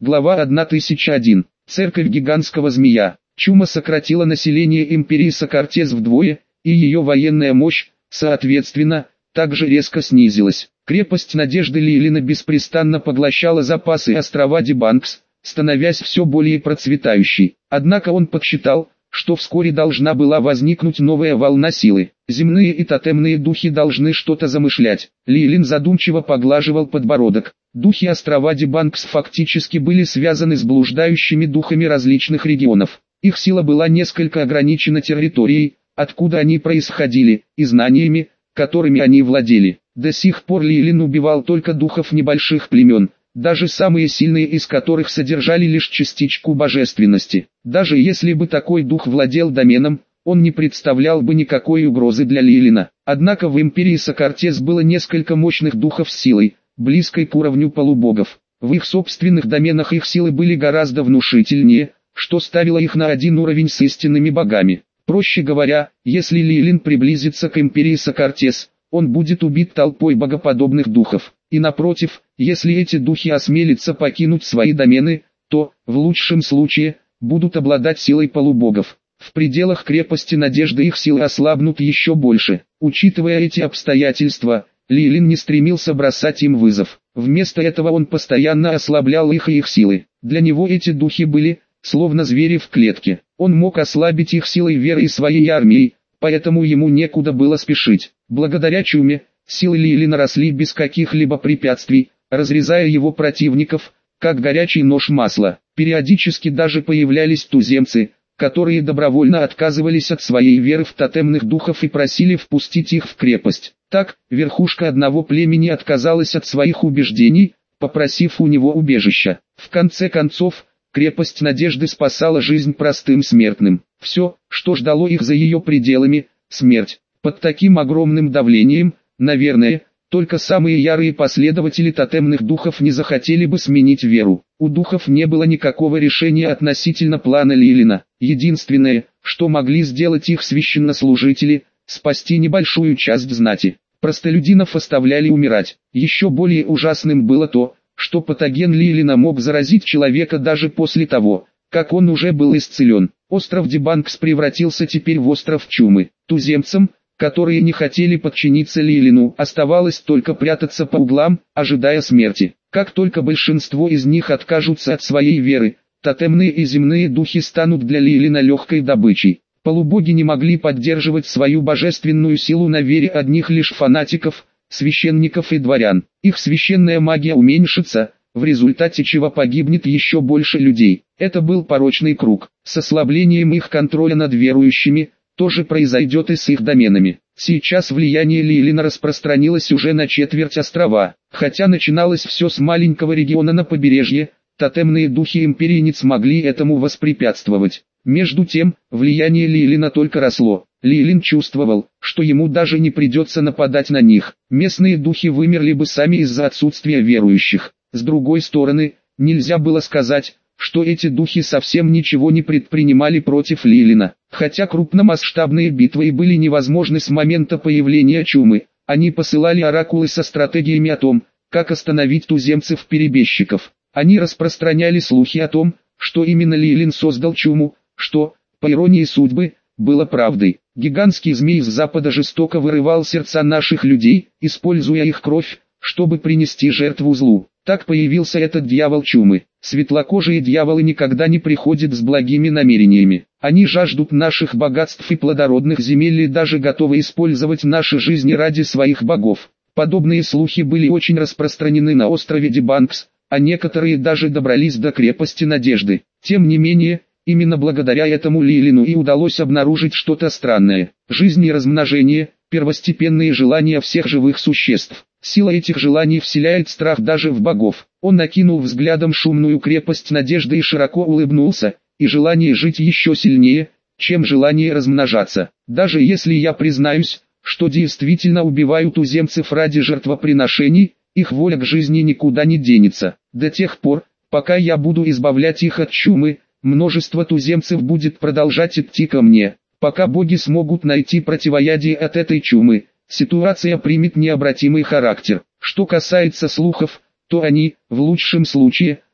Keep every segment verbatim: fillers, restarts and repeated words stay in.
Глава тысяча один. Церковь гигантского змея. Чума сократила население империи Сокартес вдвое, и ее военная мощь, соответственно, также резко снизилась. Крепость Надежды Лилина беспрестанно поглощала запасы острова Дебанкс, становясь все более процветающей. Однако он подсчитал, что вскоре должна была возникнуть новая волна силы. Земные и тотемные духи должны что-то замышлять. Лилин задумчиво поглаживал подбородок. Духи острова Дебанкс фактически были связаны с блуждающими духами различных регионов. Их сила была несколько ограничена территорией, откуда они происходили, и знаниями, которыми они владели. До сих пор Лилин убивал только духов небольших племен, даже самые сильные из которых содержали лишь частичку божественности. Даже если бы такой дух владел доменом, он не представлял бы никакой угрозы для Лилина. Однако в империи Сокартес было несколько мощных духов с силой, близкой к уровню полубогов. В их собственных доменах их силы были гораздо внушительнее, что ставило их на один уровень с истинными богами. Проще говоря, если Лилин приблизится к империи Сокартес, он будет убит толпой богоподобных духов. И напротив, если эти духи осмелятся покинуть свои домены, то, в лучшем случае, будут обладать силой полубогов. В пределах крепости Надежды их силы ослабнут еще больше. Учитывая эти обстоятельства, Лилин не стремился бросать им вызов. Вместо этого он постоянно ослаблял их и их силы. Для него эти духи были, словно звери в клетке. Он мог ослабить их силой веры и своей армией, поэтому ему некуда было спешить. Благодаря чуме, силы Лилина росли без каких-либо препятствий, разрезая его противников, как горячий нож масла. Периодически даже появлялись туземцы, которые добровольно отказывались от своей веры в тотемных духов и просили впустить их в крепость. Так, верхушка одного племени отказалась от своих убеждений, попросив у него убежища. В конце концов, крепость Надежды спасала жизнь простым смертным. Все, что ждало их за ее пределами – смерть. Под таким огромным давлением, наверное, только самые ярые последователи тотемных духов не захотели бы сменить веру. У духов не было никакого решения относительно плана Лилина. Единственное, что могли сделать их священнослужители – спасти небольшую часть знати. Простолюдинов оставляли умирать. Еще более ужасным было то, что патоген Лилина мог заразить человека даже после того, как он уже был исцелен. Остров Дебанкс превратился теперь в остров чумы. Туземцам, которые не хотели подчиниться Лилину, оставалось только прятаться по углам, ожидая смерти. Как только большинство из них откажутся от своей веры, тотемные и земные духи станут для Лилина легкой добычей. Полубоги не могли поддерживать свою божественную силу на вере одних лишь фанатиков, священников и дворян. Их священная магия уменьшится, в результате чего погибнет еще больше людей. Это был порочный круг. С ослаблением их контроля над верующими, тоже произойдет и с их доменами. Сейчас влияние Лилина распространилось уже на четверть острова. Хотя начиналось все с маленького региона на побережье, тотемные духи империи не смогли этому воспрепятствовать. Между тем, влияние Лилина только росло. Лилин чувствовал, что ему даже не придется нападать на них. Местные духи вымерли бы сами из-за отсутствия верующих. С другой стороны, нельзя было сказать, что эти духи совсем ничего не предпринимали против Лилина. Хотя крупномасштабные битвы и были невозможны с момента появления чумы, они посылали оракулы со стратегиями о том, как остановить туземцев-перебежчиков. Они распространяли слухи о том, что именно Лилин создал чуму, что, по иронии судьбы, было правдой. Гигантский змей с запада жестоко вырывал сердца наших людей, используя их кровь, чтобы принести жертву злу. Так появился этот дьявол чумы. Светлокожие дьяволы никогда не приходят с благими намерениями. Они жаждут наших богатств и плодородных земель и даже готовы использовать наши жизни ради своих богов. Подобные слухи были очень распространены на острове Дебанкс, а некоторые даже добрались до крепости Надежды. Тем не менее, именно благодаря этому Лилину и удалось обнаружить что-то странное. Жизнь и размножение – первостепенные желания всех живых существ. Сила этих желаний вселяет страх даже в богов. Он накинул взглядом шумную крепость Надежды и широко улыбнулся, и желание жить еще сильнее, чем желание размножаться. Даже если я признаюсь, что действительно убиваю туземцев ради жертвоприношений, их воля к жизни никуда не денется. До тех пор, пока я буду избавлять их от чумы, множество туземцев будет продолжать идти ко мне. Пока боги смогут найти противоядие от этой чумы, ситуация примет необратимый характер. Что касается слухов, то они, в лучшем случае,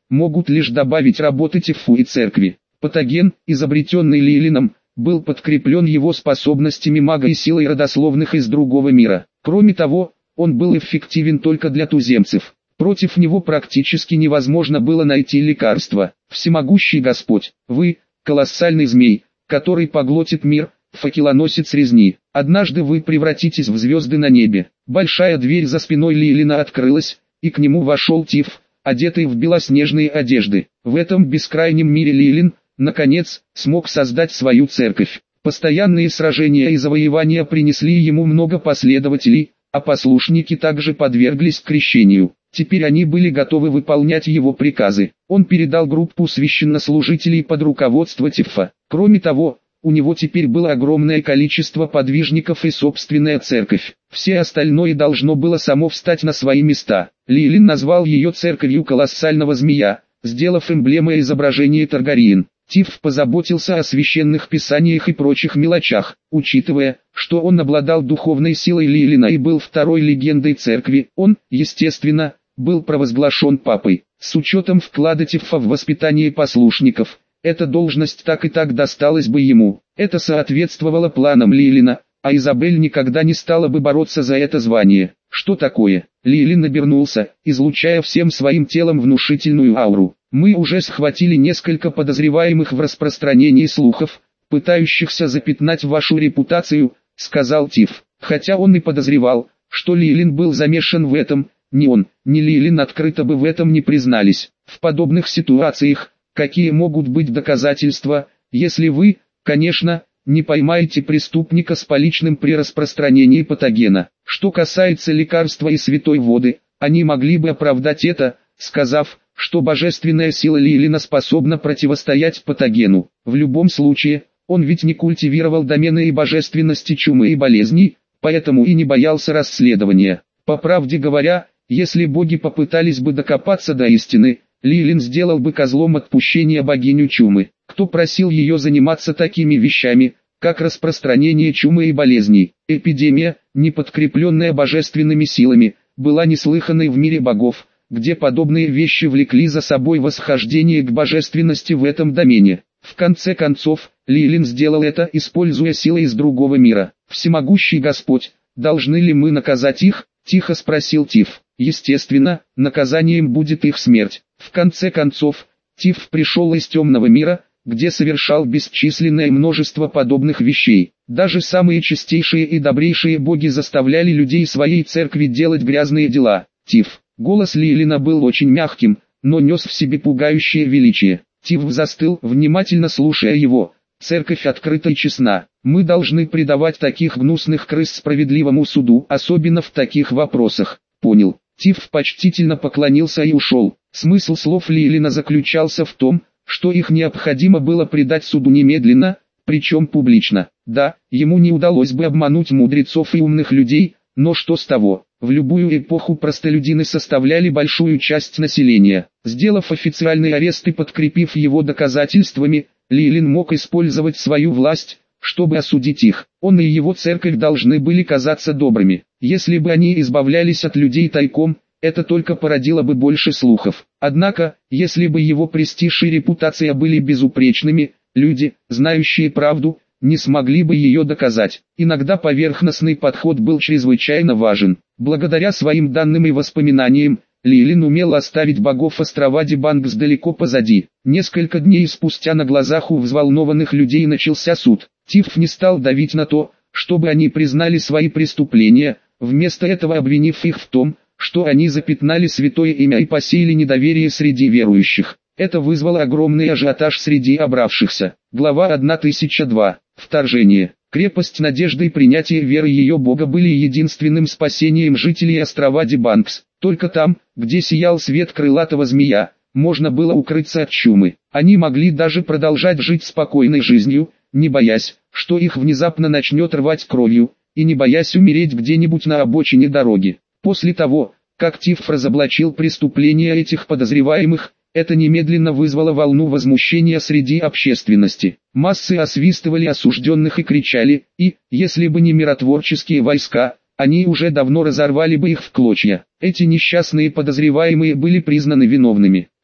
могут лишь добавить работы Тиффу и церкви. Патоген, изобретенный Лейлином, был подкреплен его способностями мага и силой родословных из другого мира. Кроме того, он был эффективен только для туземцев. Против него практически невозможно было найти лекарства. Всемогущий Господь, вы, колоссальный змей, который поглотит мир, факелоносец резни. Однажды вы превратитесь в звезды на небе. Большая дверь за спиной Лейлина открылась, и к нему вошел Тиф, одетый в белоснежные одежды. В этом бескрайнем мире Лейлин, наконец, смог создать свою церковь. Постоянные сражения и завоевания принесли ему много последователей, а послушники также подверглись крещению. Теперь они были готовы выполнять его приказы. Он передал группу священнослужителей под руководство Тиффа. Кроме того, у него теперь было огромное количество подвижников и собственная церковь. Все остальное должно было само встать на свои места. Лейлин назвал ее церковью колоссального змея, сделав эмблемой изображение Таргариен. Тиф позаботился о священных писаниях и прочих мелочах, учитывая, что он обладал духовной силой Лейлина и был второй легендой церкви, он, естественно, был провозглашен папой. С учетом вклада Тиффа в воспитание послушников, эта должность так и так досталась бы ему. Это соответствовало планам Лейлина, а Изабель никогда не стала бы бороться за это звание. Что такое? Лейлин обернулся, излучая всем своим телом внушительную ауру. Мы уже схватили несколько подозреваемых в распространении слухов, пытающихся запятнать вашу репутацию, сказал Тиф. Хотя он и подозревал, что Лейлин был замешан в этом, ни он, ни Лейлин открыто бы в этом не признались. В подобных ситуациях, какие могут быть доказательства, если вы, конечно, не поймаете преступника с поличным при распространении патогена? Что касается лекарства и святой воды, они могли бы оправдать это, сказав, что божественная сила Лейлина способна противостоять патогену. В любом случае, он ведь не культивировал домены и божественности чумы и болезней, поэтому и не боялся расследования. По правде говоря, если боги попытались бы докопаться до истины, Лейлин сделал бы козлом отпущения богиню чумы. Кто просил ее заниматься такими вещами, как распространение чумы и болезней? Эпидемия, не подкрепленная божественными силами, была неслыханной в мире богов, где подобные вещи влекли за собой восхождение к божественности в этом домене. В конце концов, Лейлин сделал это, используя силы из другого мира. Всемогущий Господь, должны ли мы наказать их? Тихо спросил Тиф. Естественно, наказанием будет их смерть. В конце концов, Тиф пришел из темного мира, где совершал бесчисленное множество подобных вещей. Даже самые чистейшие и добрейшие боги заставляли людей своей церкви делать грязные дела. Тиф. Голос Лейлина был очень мягким, но нес в себе пугающее величие. Тиф застыл, внимательно слушая его. Церковь открыта и честна. Мы должны предавать таких гнусных крыс справедливому суду, особенно в таких вопросах. Понял. Тиф почтительно поклонился и ушел. Смысл слов Лейлина заключался в том, что их необходимо было предать суду немедленно, причем публично. Да, ему не удалось бы обмануть мудрецов и умных людей, но что с того? В любую эпоху простолюдины составляли большую часть населения. Сделав официальный арест и подкрепив его доказательствами, Лейлин мог использовать свою власть, чтобы осудить их. Он и его церковь должны были казаться добрыми. Если бы они избавлялись от людей тайком, это только породило бы больше слухов. Однако, если бы его престиж и репутация были безупречными, люди, знающие правду, не смогли бы ее доказать. Иногда поверхностный подход был чрезвычайно важен. Благодаря своим данным и воспоминаниям, Лейлин умел оставить богов острова Дибангс далеко позади. Несколько дней спустя на глазах у взволнованных людей начался суд. Тиф не стал давить на то, чтобы они признали свои преступления, вместо этого обвинив их в том, что они запятнали святое имя и посеяли недоверие среди верующих. Это вызвало огромный ажиотаж среди обравшихся. Глава тысяча два. Вторжение. Крепость надежды и принятие веры ее бога были единственным спасением жителей острова Дибангс. Только там, где сиял свет крылатого змея, можно было укрыться от чумы. Они могли даже продолжать жить спокойной жизнью, не боясь, что их внезапно начнет рвать кровью, и не боясь умереть где-нибудь на обочине дороги. После того, как Тиф разоблачил преступления этих подозреваемых, это немедленно вызвало волну возмущения среди общественности. Массы освистывали осужденных и кричали, и, если бы не миротворческие войска, они уже давно разорвали бы их в клочья. Эти несчастные подозреваемые были признаны виновными.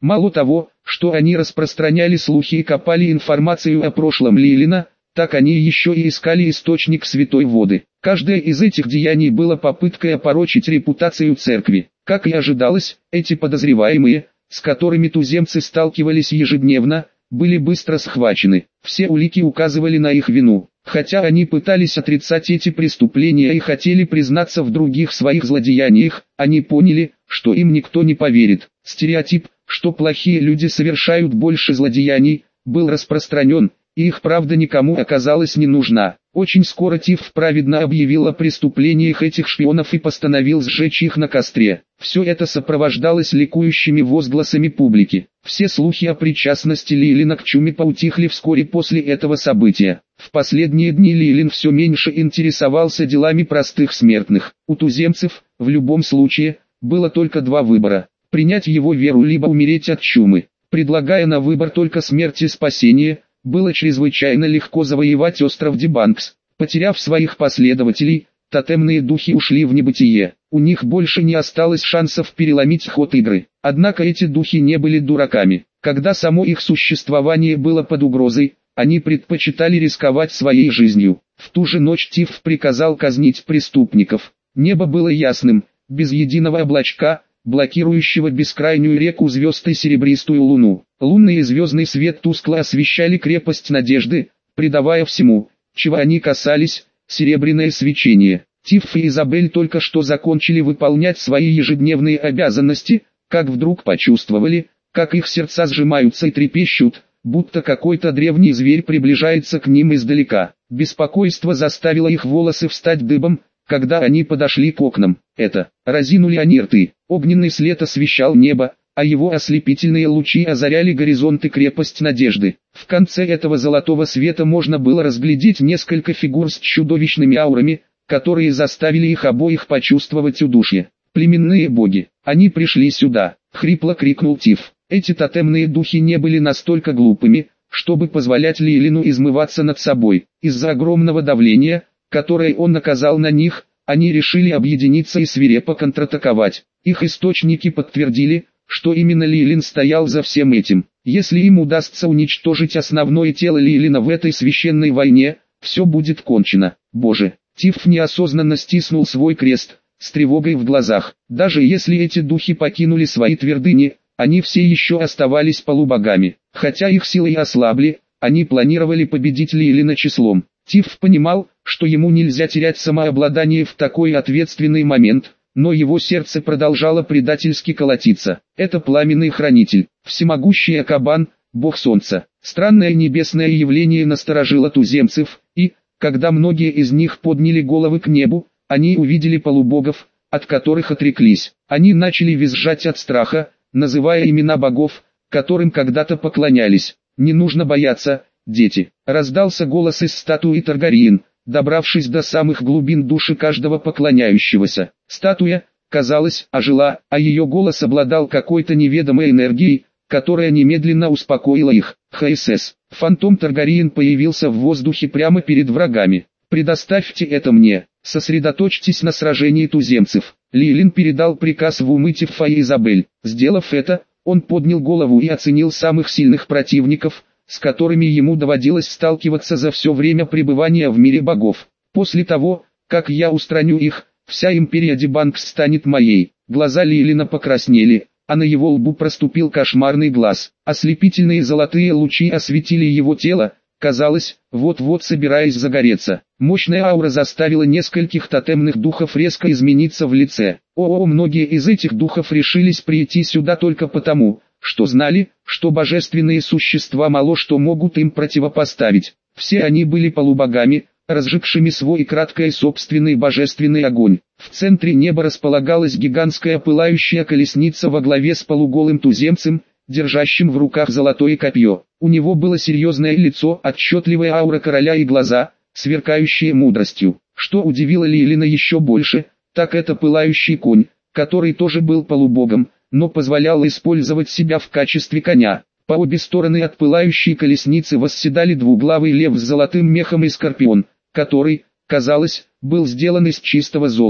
Мало того, что они распространяли слухи и копали информацию о прошлом Лилина, так они еще и искали источник святой воды. Каждое из этих деяний было попыткой опорочить репутацию церкви. Как и ожидалось, эти подозреваемые, с которыми туземцы сталкивались ежедневно, были быстро схвачены. Все улики указывали на их вину. Хотя они пытались отрицать эти преступления и хотели признаться в других своих злодеяниях, они поняли, что им никто не поверит. Стереотип, что плохие люди совершают больше злодеяний, был распространен, и их правда никому оказалась не нужна. Очень скоро Тиф праведно объявил о преступлениях этих шпионов и постановил сжечь их на костре. Все это сопровождалось ликующими возгласами публики. Все слухи о причастности Лилина к чуме поутихли вскоре после этого события. В последние дни Лилин все меньше интересовался делами простых смертных. У туземцев, в любом случае, было только два выбора: принять его веру либо умереть от чумы. Предлагая на выбор только смерть и спасение, было чрезвычайно легко завоевать остров Дебанкс. Потеряв своих последователей, тотемные духи ушли в небытие. У них больше не осталось шансов переломить ход игры. Однако эти духи не были дураками. Когда само их существование было под угрозой, они предпочитали рисковать своей жизнью. В ту же ночь Тиф приказал казнить преступников. Небо было ясным, без единого облачка, блокирующего бескрайнюю реку звезд и серебристую луну. Лунный и звездный свет тускло освещали крепость Надежды, придавая всему, чего они касались, серебряное свечение. Тиф и Изабель только что закончили выполнять свои ежедневные обязанности, как вдруг почувствовали, как их сердца сжимаются и трепещут, будто какой-то древний зверь приближается к ним издалека. Беспокойство заставило их волосы встать дыбом, когда они подошли к окнам. Это, разинули они рты. Огненный след освещал небо, а его ослепительные лучи озаряли горизонт и крепость Надежды. В конце этого золотого света можно было разглядеть несколько фигур с чудовищными аурами, которые заставили их обоих почувствовать удушье. Племенные боги, они пришли сюда, хрипло крикнул Тиф. Эти тотемные духи не были настолько глупыми, чтобы позволять Лилину измываться над собой. Из-за огромного давления, которое он оказал на них, они решили объединиться и свирепо контратаковать. Их источники подтвердили, что именно Лилин стоял за всем этим. Если им удастся уничтожить основное тело Лилина в этой священной войне, все будет кончено. Боже, Тиф неосознанно стиснул свой крест, с тревогой в глазах. Даже если эти духи покинули свои твердыни, они все еще оставались полубогами. Хотя их силы и ослабли, они планировали победить Лилина числом. Тиф понимал, что ему нельзя терять самообладание в такой ответственный момент, но его сердце продолжало предательски колотиться. Это пламенный хранитель, всемогущий Акабан, бог солнца. Странное небесное явление насторожило туземцев, и, когда многие из них подняли головы к небу, они увидели полубогов, от которых отреклись. Они начали визжать от страха, называя имена богов, которым когда-то поклонялись. «Не нужно бояться, дети», — раздался голос из статуи Таргариен, добравшись до самых глубин души каждого поклоняющегося. Статуя, казалось, ожила, а ее голос обладал какой-то неведомой энергией, которая немедленно успокоила их. ХСС. Фантом Таргариен появился в воздухе прямо перед врагами. «Предоставьте это мне, сосредоточьтесь на сражении туземцев». Лилин передал приказ в умы Тифа и Изабель. Сделав это, он поднял голову и оценил самых сильных противников, с которыми ему доводилось сталкиваться за все время пребывания в мире богов. «После того, как я устраню их, вся империя Дебанкс станет моей». Глаза Лилина покраснели, а на его лбу проступил кошмарный глаз. Ослепительные золотые лучи осветили его тело, казалось, вот-вот собираясь загореться. Мощная аура заставила нескольких тотемных духов резко измениться в лице. О-о, многие из этих духов решились прийти сюда только потому, что знали, что божественные существа мало что могут им противопоставить. Все они были полубогами, разжигшими свой краткий собственный божественный огонь. В центре неба располагалась гигантская пылающая колесница во главе с полуголым туземцем, держащим в руках золотое копье. У него было серьезное лицо, отчетливая аура короля и глаза, сверкающие мудростью. Что удивило Лилина еще больше, так это пылающий конь, который тоже был полубогом, но позволял использовать себя в качестве коня. По обе стороны от пылающей колесницы восседали двуглавый лев с золотым мехом и скорпион, который, казалось, был сделан из чистого золота.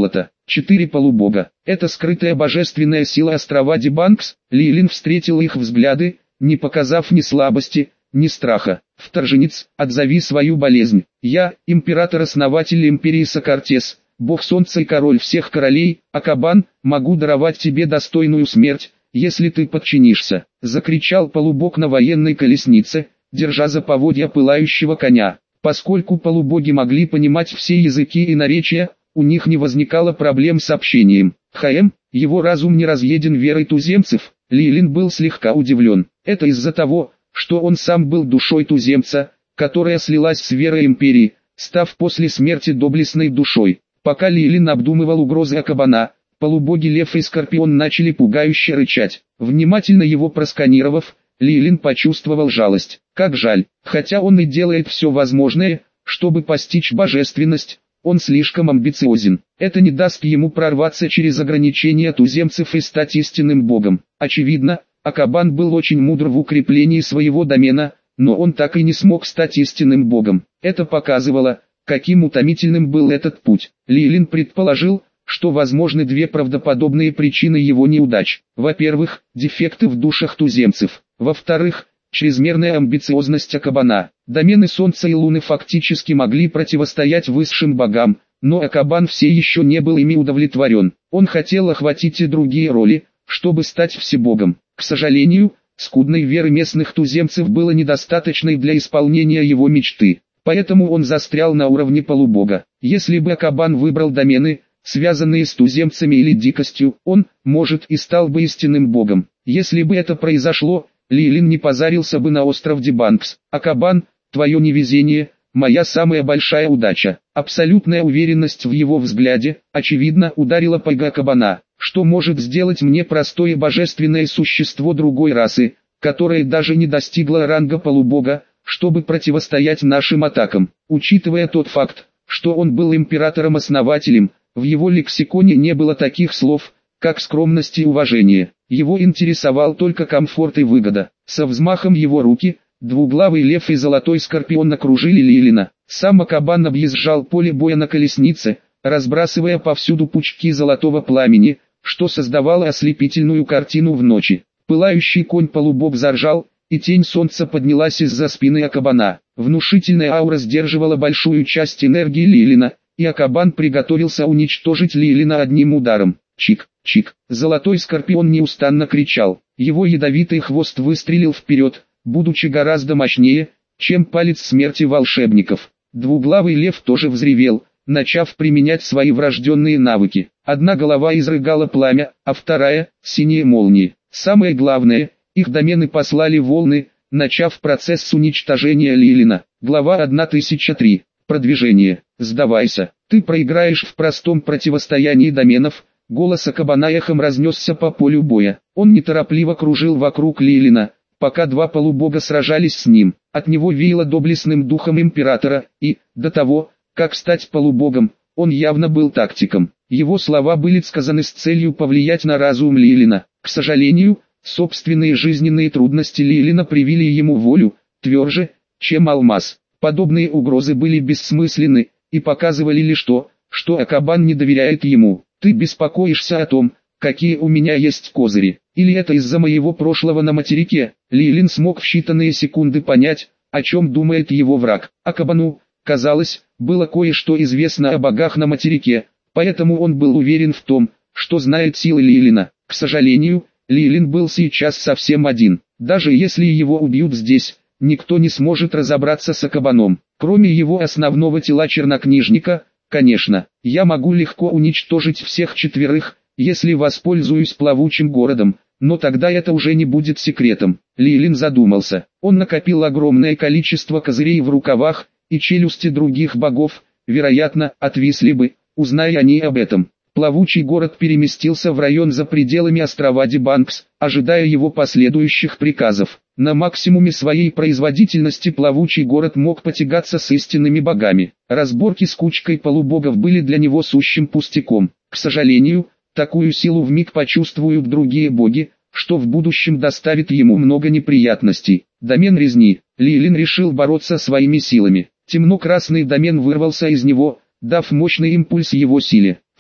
Четыре полубога. Это скрытая божественная сила острова Дебанкс. Лилин встретил их взгляды, не показав ни слабости, ни страха. Вторженец, отзови свою болезнь. Я, император-основатель империи Сокартес, бог солнца и король всех королей, Акабан, могу даровать тебе достойную смерть, если ты подчинишься. Закричал полубог на военной колеснице, держа за поводья пылающего коня. Поскольку полубоги могли понимать все языки и наречия, у них не возникало проблем с общением. ХМ, его разум не разъеден верой туземцев. Лилин был слегка удивлен. Это из-за того, что он сам был душой туземца, которая слилась с верой империи, став после смерти доблестной душой. Пока Лилин обдумывал угрозы Акабана, полубоги Лев и Скорпион начали пугающе рычать. Внимательно его просканировав, Лилин почувствовал жалость. Как жаль, хотя он и делает все возможное, чтобы постичь божественность, он слишком амбициозен. Это не даст ему прорваться через ограничения туземцев и стать истинным богом. Очевидно, Акабан был очень мудр в укреплении своего домена, но он так и не смог стать истинным богом. Это показывало, каким утомительным был этот путь. Лилин предположил, что возможны две правдоподобные причины его неудач. Во-первых, дефекты в душах туземцев. Во-вторых, чрезмерная амбициозность Акабана. Домены Солнца и Луны фактически могли противостоять высшим богам, но Акабан все еще не был ими удовлетворен. Он хотел охватить и другие роли, чтобы стать всебогом. К сожалению, скудной веры местных туземцев было недостаточной для исполнения его мечты, поэтому он застрял на уровне полубога. Если бы Акабан выбрал домены, связанные с туземцами или дикостью, он, может, и стал бы истинным богом. Если бы это произошло, Лилин не позарился бы на остров Дебанкс. Акабан, твое невезение, моя самая большая удача. Абсолютная уверенность в его взгляде, очевидно, ударила по эго Акабана. Что может сделать мне простое божественное существо другой расы, которое даже не достигло ранга полубога, чтобы противостоять нашим атакам? Учитывая тот факт, что он был императором-основателем, в его лексиконе не было таких слов, как скромность и уважение. Его интересовал только комфорт и выгода. Со взмахом его руки, двуглавый лев и золотой скорпион окружили Лилина. Сам Акабан объезжал поле боя на колеснице, разбрасывая повсюду пучки золотого пламени, что создавало ослепительную картину в ночи. Пылающий конь-полубог заржал, и тень солнца поднялась из-за спины Акабана. Внушительная аура сдерживала большую часть энергии Лилина, и Акабан приготовился уничтожить Лилина одним ударом. Чик, чик. Золотой скорпион неустанно кричал. Его ядовитый хвост выстрелил вперед, будучи гораздо мощнее, чем палец смерти волшебников. Двуглавый лев тоже взревел, начав применять свои врожденные навыки. Одна голова изрыгала пламя, а вторая — синие молнии. Самое главное, их домены послали волны, начав процесс уничтожения Лилина. Глава тысяча три. Продвижение. Сдавайся, ты проиграешь в простом противостоянии доменов. Голос Акабана эхом разнесся по полю боя. Он неторопливо кружил вокруг Лилина, пока два полубога сражались с ним. От него веяло доблестным духом императора, и, до того, как стать полубогом, он явно был тактиком. Его слова были сказаны с целью повлиять на разум Лилина. К сожалению, собственные жизненные трудности Лилина привили ему волю, тверже, чем алмаз. Подобные угрозы были бессмысленны, и показывали лишь то, что Акабан не доверяет ему. Ты беспокоишься о том, какие у меня есть козыри, или это из-за моего прошлого на материке? Лилин смог в считанные секунды понять, о чем думает его враг. Акабану, казалось, было кое-что известно о богах на материке, поэтому он был уверен в том, что знает силы Лилина. К сожалению, Лилин был сейчас совсем один. Даже если его убьют здесь, никто не сможет разобраться с Акабаном, кроме его основного тела чернокнижника. Конечно, я могу легко уничтожить всех четверых, если воспользуюсь плавучим городом, но тогда это уже не будет секретом. Лилин задумался. Он накопил огромное количество козырей в рукавах, и челюсти других богов, вероятно, отвисли бы, узная они об этом. Плавучий город переместился в район за пределами острова Дебанкс, ожидая его последующих приказов. На максимуме своей производительности плавучий город мог потягаться с истинными богами. Разборки с кучкой полубогов были для него сущим пустяком. К сожалению, такую силу вмиг почувствуют другие боги, что в будущем доставит ему много неприятностей. Домен резни. Лилин решил бороться своими силами. Темно-красный домен вырвался из него, дав мощный импульс его силе.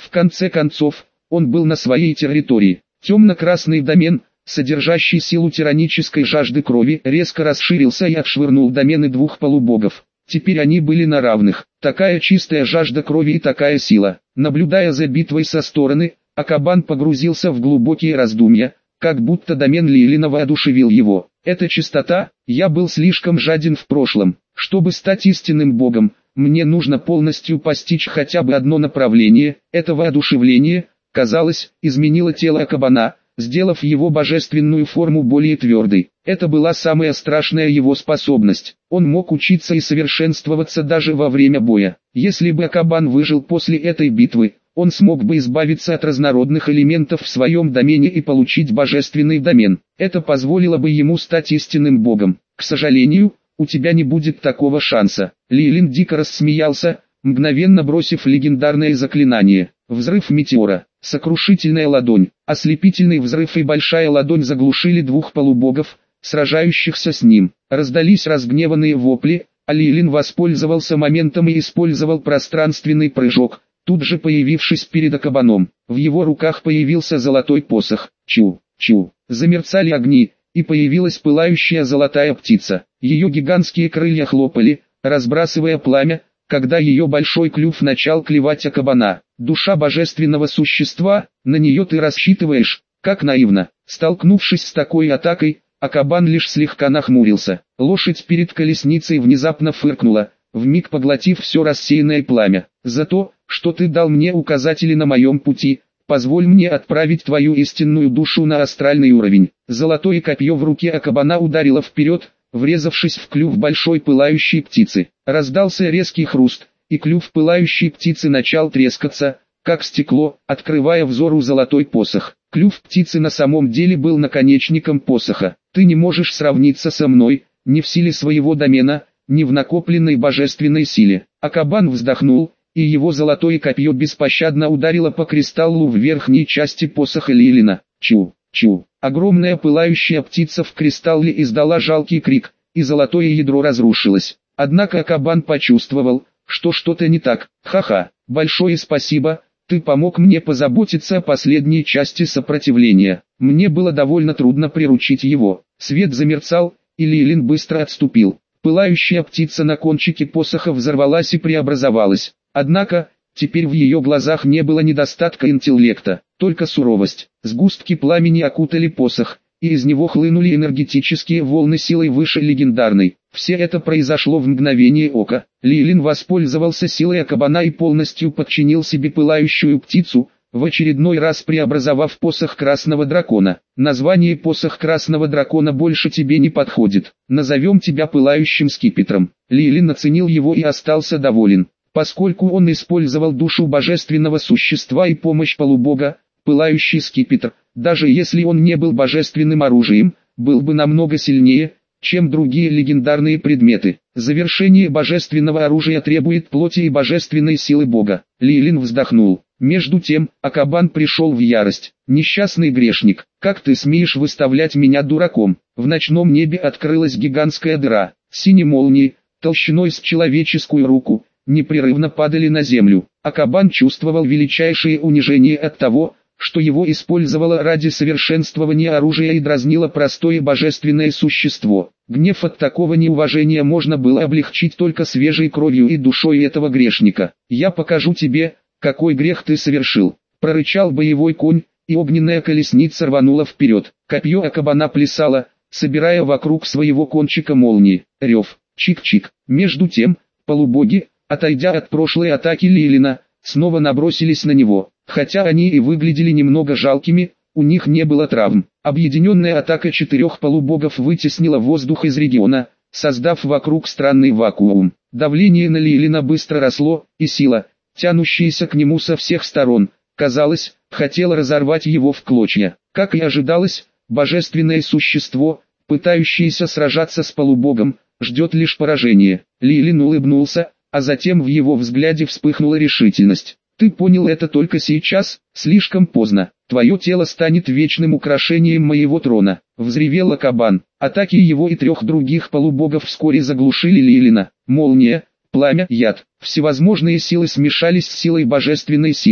В конце концов, он был на своей территории. Темно-красный домен, содержащий силу тиранической жажды крови, резко расширился и отшвырнул домены двух полубогов. Теперь они были на равных. Такая чистая жажда крови и такая сила. Наблюдая за битвой со стороны, Акабан погрузился в глубокие раздумья, как будто домен Лилина воодушевил его. Эта чистота, я был слишком жаден в прошлом. Чтобы стать истинным богом, мне нужно полностью постичь хотя бы одно направление. Это воодушевление, казалось, изменило тело Акабана, сделав его божественную форму более твердой. Это была самая страшная его способность. Он мог учиться и совершенствоваться даже во время боя. Если бы Акабан выжил после этой битвы, он смог бы избавиться от разнородных элементов в своем домене и получить божественный домен. Это позволило бы ему стать истинным богом. К сожалению, у тебя не будет такого шанса. Лилин дико рассмеялся, мгновенно бросив легендарное заклинание. Взрыв метеора, сокрушительная ладонь, ослепительный взрыв и большая ладонь заглушили двух полубогов, сражающихся с ним. Раздались разгневанные вопли, а Лилин воспользовался моментом и использовал пространственный прыжок, тут же появившись перед Акабаном. В его руках появился золотой посох. Чу-чу, замерцали огни, и появилась пылающая золотая птица. Ее гигантские крылья хлопали, разбрасывая пламя, когда ее большой клюв начал клевать Акабана. Душа божественного существа, на нее ты рассчитываешь, как наивно. Столкнувшись с такой атакой, Акабан лишь слегка нахмурился. Лошадь перед колесницей внезапно фыркнула, вмиг поглотив все рассеянное пламя. За то, что ты дал мне указатели на моем пути, позволь мне отправить твою истинную душу на астральный уровень. Золотое копье в руке Акабана ударило вперед, врезавшись в клюв большой пылающей птицы. Раздался резкий хруст, и клюв пылающей птицы начал трескаться, как стекло, открывая взору золотой посох. Клюв птицы на самом деле был наконечником посоха. Ты не можешь сравниться со мной, ни в силе своего домена, ни в накопленной божественной силе. Акабан вздохнул, и его золотое копье беспощадно ударило по кристаллу в верхней части посоха Лилина. Чу-чу. Огромная пылающая птица в кристалле издала жалкий крик, и золотое ядро разрушилось. Однако Акабан почувствовал, что что-то не так. Ха-ха, большое спасибо, ты помог мне позаботиться о последней части сопротивления. Мне было довольно трудно приручить его. Свет замерцал, и Лилин быстро отступил. Пылающая птица на кончике посоха взорвалась и преобразовалась. Однако, теперь в ее глазах не было недостатка интеллекта, только суровость. Сгустки пламени окутали посох, и из него хлынули энергетические волны силой выше легендарной. Все это произошло в мгновение ока. Лилин воспользовался силой Акабана и полностью подчинил себе пылающую птицу, в очередной раз преобразовав посох Красного Дракона. Название посох Красного Дракона больше тебе не подходит. Назовем тебя Пылающим Скипетром. Лилин оценил его и остался доволен. Поскольку он использовал душу божественного существа и помощь полубога, Пылающий Скипетр, даже если он не был божественным оружием, был бы намного сильнее, чем другие легендарные предметы. Завершение божественного оружия требует плоти и божественной силы бога. Лилин вздохнул. Между тем, Акабан пришел в ярость. Несчастный грешник, как ты смеешь выставлять меня дураком? В ночном небе открылась гигантская дыра. Синие молнии, толщиной с человеческую руку, непрерывно падали на землю. Акабан чувствовал величайшее унижение от того, что его использовало ради совершенствования оружия и дразнило простое божественное существо. Гнев от такого неуважения можно было облегчить только свежей кровью и душой этого грешника. «Я покажу тебе, какой грех ты совершил», — прорычал боевой конь, и огненная колесница рванула вперед. Копье Акабана плясало, собирая вокруг своего кончика молнии. Рев, чик-чик. Между тем, полубоги, отойдя от прошлой атаки Лилина, снова набросились на него. Хотя они и выглядели немного жалкими, у них не было травм. Объединенная атака четырех полубогов вытеснила воздух из региона, создав вокруг странный вакуум. Давление на Лилина быстро росло, и сила, тянущаяся к нему со всех сторон, казалось, хотела разорвать его в клочья. Как и ожидалось, божественное существо, пытающееся сражаться с полубогом, ждет лишь поражения. Лилин улыбнулся, а затем в его взгляде вспыхнула решительность. «Ты понял это только сейчас, слишком поздно. Твое тело станет вечным украшением моего трона», — взревел Акабан. Атаки его и трех других полубогов вскоре заглушили Лилина. Молния, пламя, яд. Всевозможные силы смешались с силой божественной силы.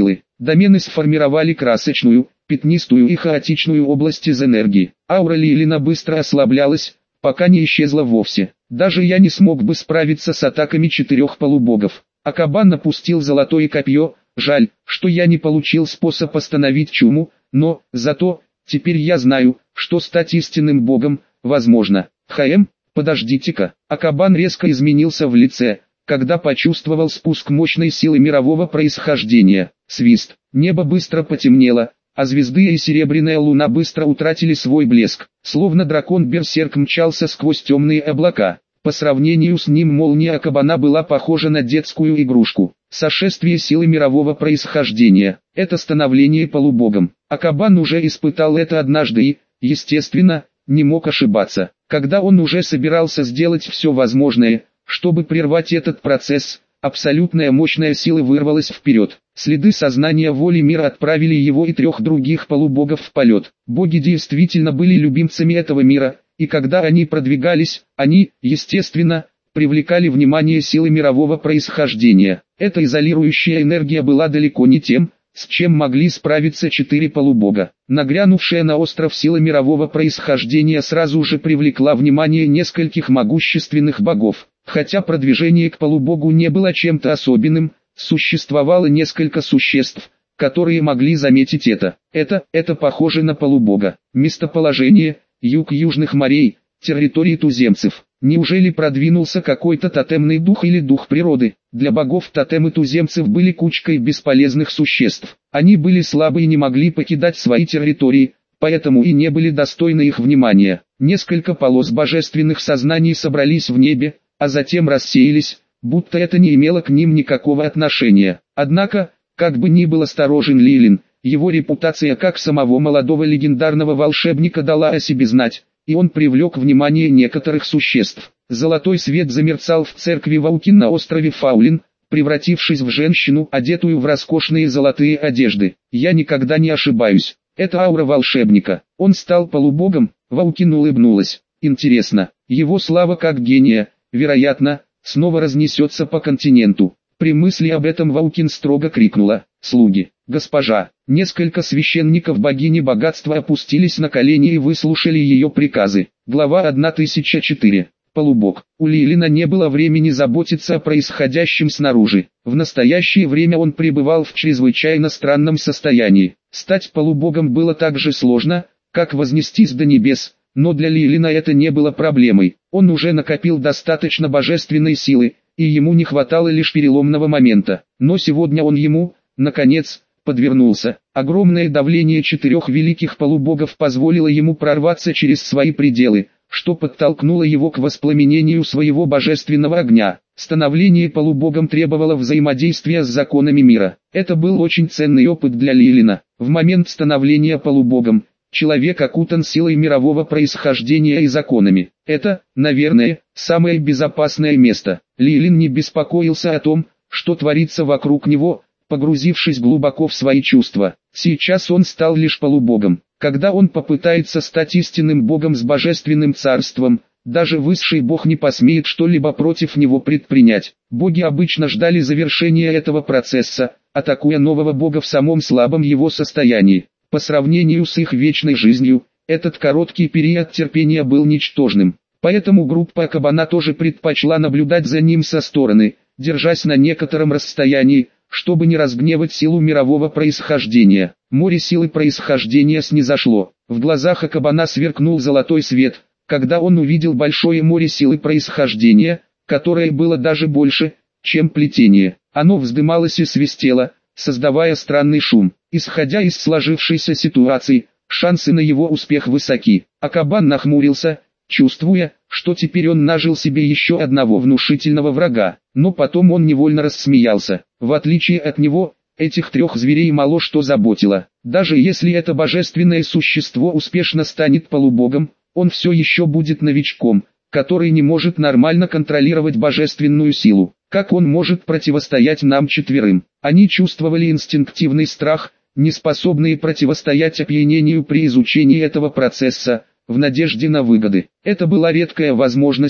Домены сформировали красочную, пятнистую и хаотичную область из энергии. Аура Лилина быстро ослаблялась, пока не исчезла вовсе. Даже я не смог бы справиться с атаками четырех полубогов. Акабан напустил золотое копье. Жаль, что я не получил способ остановить чуму, но, зато, теперь я знаю, что стать истинным богом возможно. Хм, подождите-ка. Акабан резко изменился в лице, когда почувствовал спуск мощной силы мирового происхождения. Свист. Небо быстро потемнело, а звезды и серебряная луна быстро утратили свой блеск. Словно дракон-берсерк мчался сквозь темные облака. По сравнению с ним молния Акабана была похожа на детскую игрушку. Сошествие силы мирового происхождения. Это становление полубогом. Акабан уже испытал это однажды и, естественно, не мог ошибаться. Когда он уже собирался сделать все возможное, чтобы прервать этот процесс, абсолютная мощная сила вырвалась вперед. Следы сознания воли мира отправили его и трех других полубогов в полет. Боги действительно были любимцами этого мира, и когда они продвигались, они, естественно, привлекали внимание силы мирового происхождения. Эта изолирующая энергия была далеко не тем, с чем могли справиться четыре полубога. Нагрянувшая на остров сила мирового происхождения сразу же привлекла внимание нескольких могущественных богов. Хотя продвижение к полубогу не было чем-то особенным, существовало несколько существ, которые могли заметить это. Это, это похоже на полубога. Местоположение – юг южных морей, территории туземцев. Неужели продвинулся какой-то тотемный дух или дух природы? Для богов тотемы туземцев были кучкой бесполезных существ. Они были слабы и не могли покидать свои территории, поэтому и не были достойны их внимания. Несколько полос божественных сознаний собрались в небе, а затем рассеялись, будто это не имело к ним никакого отношения. Однако, как бы ни был осторожен Лилин, его репутация как самого молодого легендарного волшебника дала о себе знать, и он привлек внимание некоторых существ. Золотой свет замерцал в церкви Ваукин на острове Фаулин, превратившись в женщину, одетую в роскошные золотые одежды. Я никогда не ошибаюсь. Это аура волшебника. Он стал полубогом. Ваукин улыбнулась. Интересно, его слава как гения, вероятно, снова разнесется по континенту. При мысли об этом Ваукин строго крикнула: «Слуги, госпожа!» Несколько священников богини богатства опустились на колени и выслушали ее приказы. Глава тысяча четыре. Полубог. У Лилина не было времени заботиться о происходящем снаружи. В настоящее время он пребывал в чрезвычайно странном состоянии. Стать полубогом было так же сложно, как вознестись до небес, но для Лилина это не было проблемой. Он уже накопил достаточно божественной силы, и ему не хватало лишь переломного момента. Но сегодня он ему, наконец, подвернулся. Огромное давление четырех великих полубогов позволило ему прорваться через свои пределы, что подтолкнуло его к воспламенению своего божественного огня. Становление полубогом требовало взаимодействия с законами мира. Это был очень ценный опыт для Лилина. В момент становления полубогом, человек окутан силой мирового происхождения и законами. Это, наверное, самое безопасное место. Лилин не беспокоился о том, что творится вокруг него, погрузившись глубоко в свои чувства. Сейчас он стал лишь полубогом. Когда он попытается стать истинным богом с божественным царством, даже высший бог не посмеет что-либо против него предпринять. Боги обычно ждали завершения этого процесса, атакуя нового бога в самом слабом его состоянии. По сравнению с их вечной жизнью, этот короткий период терпения был ничтожным. Поэтому группа Акабана тоже предпочла наблюдать за ним со стороны, держась на некотором расстоянии, чтобы не разгневать силу мирового происхождения. Море силы происхождения снизошло. В глазах Акабана сверкнул золотой свет, когда он увидел большое море силы происхождения, которое было даже больше, чем плетение. Оно вздымалось и свистело, создавая странный шум. Исходя из сложившейся ситуации, шансы на его успех высоки. Акабан нахмурился, чувствуя, что теперь он нажил себе еще одного внушительного врага, но потом он невольно рассмеялся. В отличие от него, этих трех зверей мало что заботило. Даже если это божественное существо успешно станет полубогом, он все еще будет новичком, который не может нормально контролировать божественную силу. Как он может противостоять нам четверым? Они чувствовали инстинктивный страх, не способные противостоять опьянению при изучении этого процесса, в надежде на выгоды. Это была редкая возможность,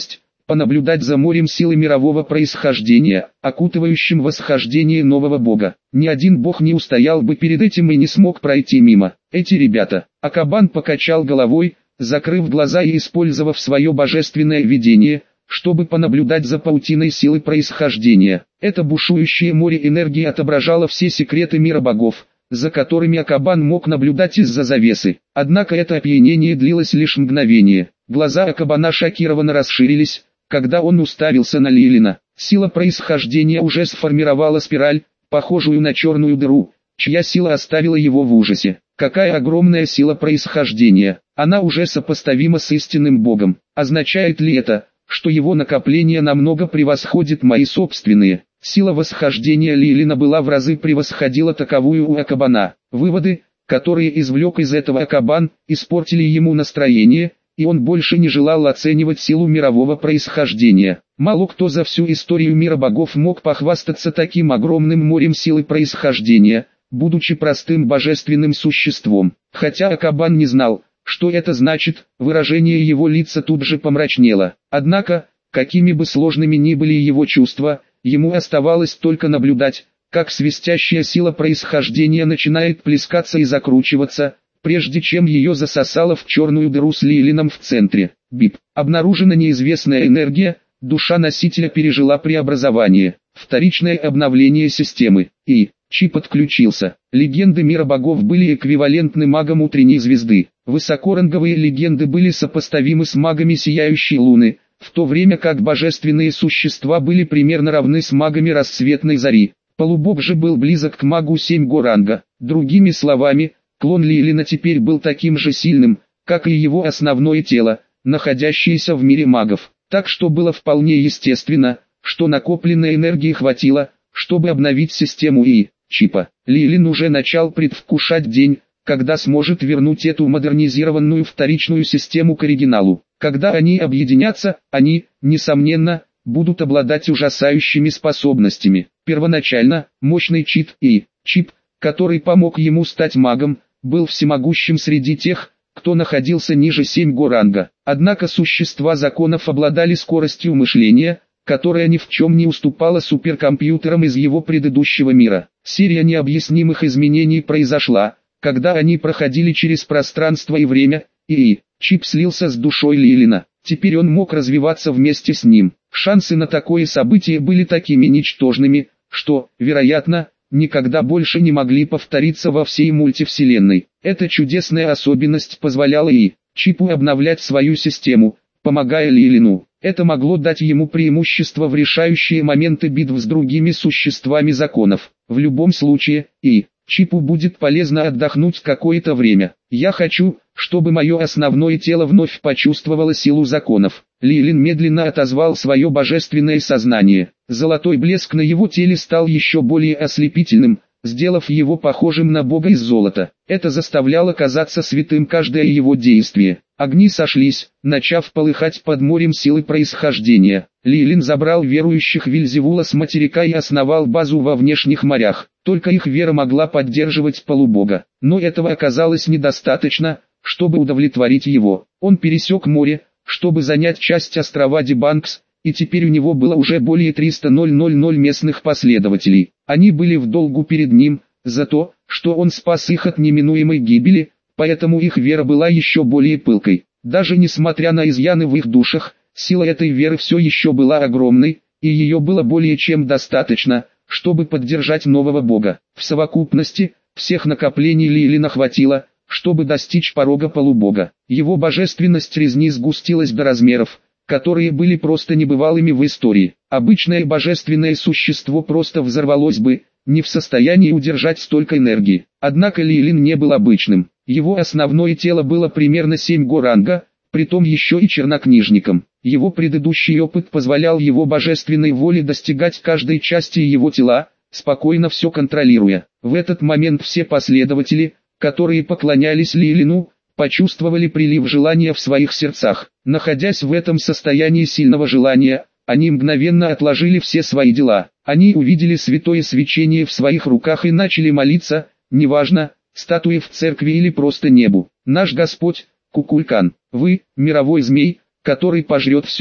понаблюдать за морем силы мирового происхождения, окутывающим восхождение нового бога. Ни один бог не устоял бы перед этим и не смог пройти мимо. Эти ребята. Акабан покачал головой, закрыв глаза и использовав свое божественное видение, чтобы понаблюдать за паутиной силы происхождения. Это бушующее море энергии отображало все секреты мира богов, за которыми Акабан мог наблюдать из-за завесы. Однако это опьянение длилось лишь мгновение. Глаза Акабана шокированно расширились, когда он уставился на Лилина. Сила происхождения уже сформировала спираль, похожую на черную дыру, чья сила оставила его в ужасе. Какая огромная сила происхождения! Она уже сопоставима с истинным богом. Означает ли это, что его накопление намного превосходит мои собственные? Сила восхождения Лилина была в разы превосходила таковую у Акабана. Выводы, которые извлек из этого Акабан, испортили ему настроение, и он больше не желал оценивать силу мирового происхождения. Мало кто за всю историю мира богов мог похвастаться таким огромным морем силы происхождения, будучи простым божественным существом. Хотя Акабан не знал, что это значит, выражение его лица тут же помрачнело. Однако, какими бы сложными ни были его чувства, ему оставалось только наблюдать, как свистящая сила происхождения начинает плескаться и закручиваться, прежде чем ее засосало в черную дыру с Лилином в центре. Бип. Обнаружена неизвестная энергия, душа носителя пережила преобразование, вторичное обновление системы, и чип отключился. Легенды мира богов были эквивалентны магам утренней звезды. Высокоранговые легенды были сопоставимы с магами сияющей луны, в то время как божественные существа были примерно равны с магами рассветной зари. Полубог же был близок к магу семь го ранга. Другими словами, клон Лилина теперь был таким же сильным, как и его основное тело, находящееся в мире магов. Так что было вполне естественно, что накопленной энергии хватило, чтобы обновить систему и чипа. Лилин уже начал предвкушать день, когда сможет вернуть эту модернизированную вторичную систему к оригиналу. Когда они объединятся, они, несомненно, будут обладать ужасающими способностями. Первоначально, мощный чит и чип, который помог ему стать магом, был всемогущим среди тех, кто находился ниже семь го ранга. Однако существа законов обладали скоростью мышления, которая ни в чем не уступала суперкомпьютерам из его предыдущего мира. Серия необъяснимых изменений произошла, когда они проходили через пространство и время, и чип слился с душой Лилина. Теперь он мог развиваться вместе с ним. Шансы на такое событие были такими ничтожными, что, вероятно, никогда больше не могли повториться во всей мультивселенной. Эта чудесная особенность позволяла и чипу обновлять свою систему, помогая Лилину. Это могло дать ему преимущество в решающие моменты битв с другими существами законов. В любом случае, и чипу будет полезно отдохнуть какое-то время. Я хочу, чтобы мое основное тело вновь почувствовало силу законов. Лилин медленно отозвал свое божественное сознание. Золотой блеск на его теле стал еще более ослепительным, сделав его похожим на бога из золота. Это заставляло казаться святым каждое его действие. Огни сошлись, начав полыхать под морем силы происхождения. Лилин забрал верующих Вельзевула с материка и основал базу во внешних морях. Только их вера могла поддерживать полубога. Но этого оказалось недостаточно, чтобы удовлетворить его. Он пересек море, чтобы занять часть острова Дебанкс, и теперь у него было уже более триста тысяч местных последователей. Они были в долгу перед ним, за то, что он спас их от неминуемой гибели, поэтому их вера была еще более пылкой. Даже несмотря на изъяны в их душах, сила этой веры все еще была огромной, и ее было более чем достаточно, чтобы поддержать нового бога. В совокупности, всех накоплений Лилина хватило, чтобы достичь порога полубога. Его божественность резни сгустилась до размеров, которые были просто небывалыми в истории. Обычное божественное существо просто взорвалось бы, не в состоянии удержать столько энергии. Однако Лилин не был обычным. Его основное тело было примерно семь го ранга, притом еще и чернокнижником. Его предыдущий опыт позволял его божественной воле достигать каждой части его тела, спокойно все контролируя. В этот момент все последователи, которые поклонялись Лилину, почувствовали прилив желания в своих сердцах. Находясь в этом состоянии сильного желания, они мгновенно отложили все свои дела. Они увидели святое свечение в своих руках и начали молиться, неважно, статуе в церкви или просто небу. Наш Господь, Кукулкан, вы, мировой змей, который пожрет все.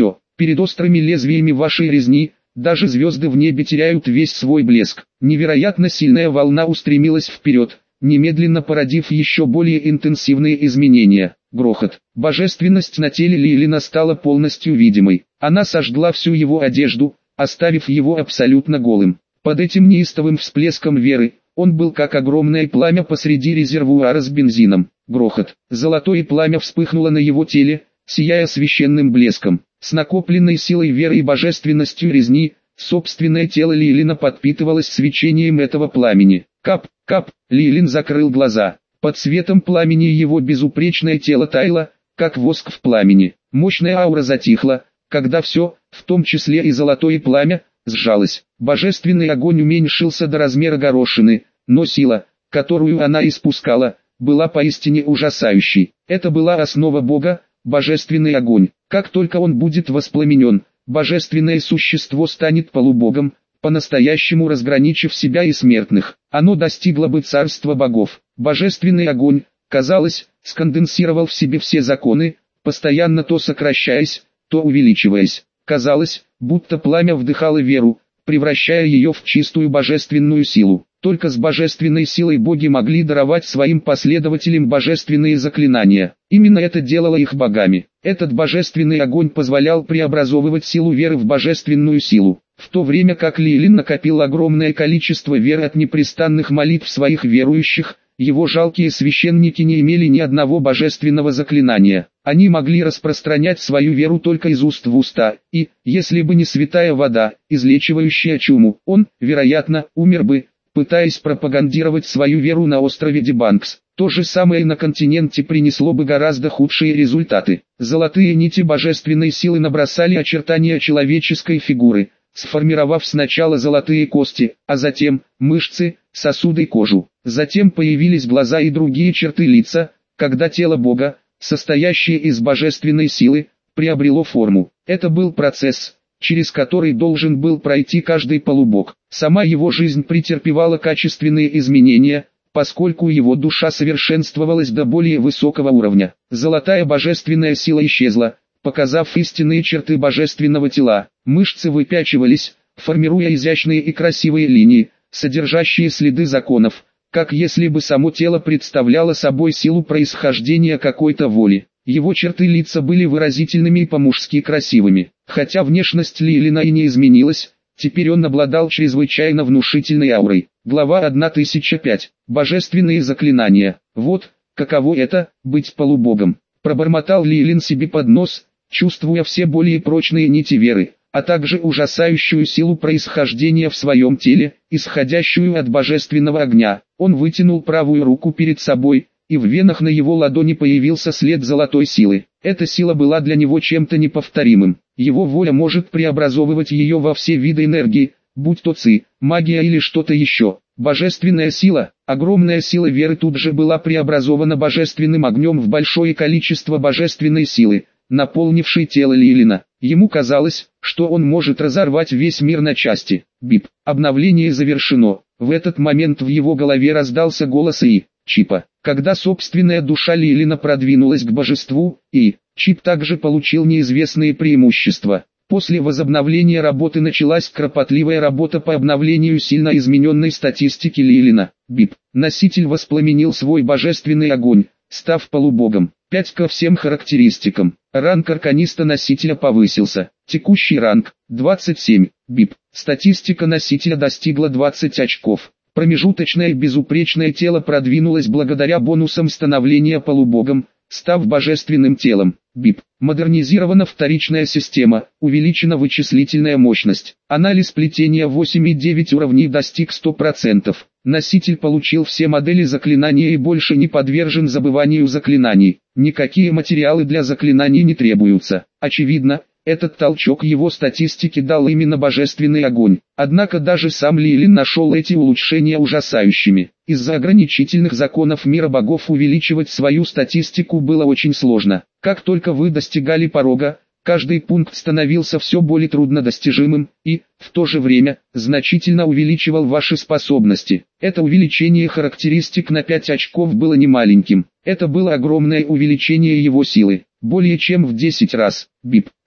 Перед острыми лезвиями вашей резни, даже звезды в небе теряют весь свой блеск. Невероятно сильная волна устремилась вперед, немедленно породив еще более интенсивные изменения. Грохот. Божественность на теле Лейлина стала полностью видимой. Она сожгла всю его одежду, оставив его абсолютно голым. Под этим неистовым всплеском веры, он был как огромное пламя посреди резервуара с бензином. Грохот. Золотое пламя вспыхнуло на его теле, сияя священным блеском. С накопленной силой веры и божественностью резни, собственное тело Лейлина подпитывалось свечением этого пламени. Кап, кап, Лейлин закрыл глаза. Под светом пламени его безупречное тело таяло, как воск в пламени. Мощная аура затихла, когда все, в том числе и золотое пламя, сжалось. Божественный огонь уменьшился до размера горошины, но сила, которую она испускала, была поистине ужасающей. Это была основа Бога, божественный огонь. Как только он будет воспламенен, божественное существо станет полубогом, по-настоящему разграничив себя и смертных. Оно достигло бы царства богов. Божественный огонь, казалось, сконденсировал в себе все законы, постоянно то сокращаясь, то увеличиваясь. Казалось, будто пламя вдыхало веру, превращая ее в чистую божественную силу. Только с божественной силой боги могли даровать своим последователям божественные заклинания. Именно это делало их богами. Этот божественный огонь позволял преобразовывать силу веры в божественную силу. В то время как Лейлин накопил огромное количество веры от непрестанных молитв своих верующих, его жалкие священники не имели ни одного божественного заклинания. Они могли распространять свою веру только из уст в уста, и, если бы не святая вода, излечивающая чуму, он, вероятно, умер бы, пытаясь пропагандировать свою веру на острове Дебанкс. То же самое на континенте принесло бы гораздо худшие результаты. Золотые нити божественной силы набросали очертания человеческой фигуры, сформировав сначала золотые кости, а затем мышцы, сосуды и кожу. Затем появились глаза и другие черты лица, когда тело Бога, состоящее из божественной силы, приобрело форму. Это был процесс, через который должен был пройти каждый полубог. Сама его жизнь претерпевала качественные изменения, поскольку его душа совершенствовалась до более высокого уровня. Золотая божественная сила исчезла, показав истинные черты божественного тела. Мышцы выпячивались, формируя изящные и красивые линии, содержащие следы законов, как если бы само тело представляло собой силу происхождения какой-то воли. Его черты лица были выразительными и по-мужски красивыми. Хотя внешность Лейлина и не изменилась, теперь он обладал чрезвычайно внушительной аурой. Глава тысяча пять. Божественные заклинания. Вот, каково это, быть полубогом. Пробормотал Лейлин себе под нос, чувствуя все более прочные нити веры, а также ужасающую силу происхождения в своем теле, исходящую от божественного огня. Он вытянул правую руку перед собой, и в венах на его ладони появился след золотой силы. Эта сила была для него чем-то неповторимым. Его воля может преобразовывать ее во все виды энергии, будь то ци, магия или что-то еще. Божественная сила, огромная сила веры тут же была преобразована божественным огнем в большое количество божественной силы, наполнившей тело Лейлина. Ему казалось, что он может разорвать весь мир на части. Бип. Обновление завершено. В этот момент в его голове раздался голос И. Чипа. Когда собственная душа Лейлина продвинулась к божеству, И. Чип также получил неизвестные преимущества. После возобновления работы началась кропотливая работа по обновлению сильно измененной статистики Лейлина. Бип. Носитель воспламенил свой божественный огонь, став полубогом. пять ко всем характеристикам. Ранг арканиста носителя повысился. Текущий ранг – двадцать семь. Бип. Статистика носителя достигла двадцать очков. Промежуточное безупречное тело продвинулось благодаря бонусам становления полубогом, став божественным телом. Бип. Модернизирована вторичная система, увеличена вычислительная мощность. Анализ плетения восемь и девять уровней достиг сто процентов. Носитель получил все модели заклинания и больше не подвержен забыванию заклинаний. Никакие материалы для заклинаний не требуются. Очевидно, этот толчок его статистики дал именно божественный огонь. Однако даже сам Лейлин нашел эти улучшения ужасающими. Из-за ограничительных законов мира богов увеличивать свою статистику было очень сложно. Как только вы достигали порога, каждый пункт становился все более труднодостижимым и, в то же время, значительно увеличивал ваши способности. Это увеличение характеристик на пять очков было немаленьким. Это было огромное увеличение его силы, более чем в десять раз. Бип.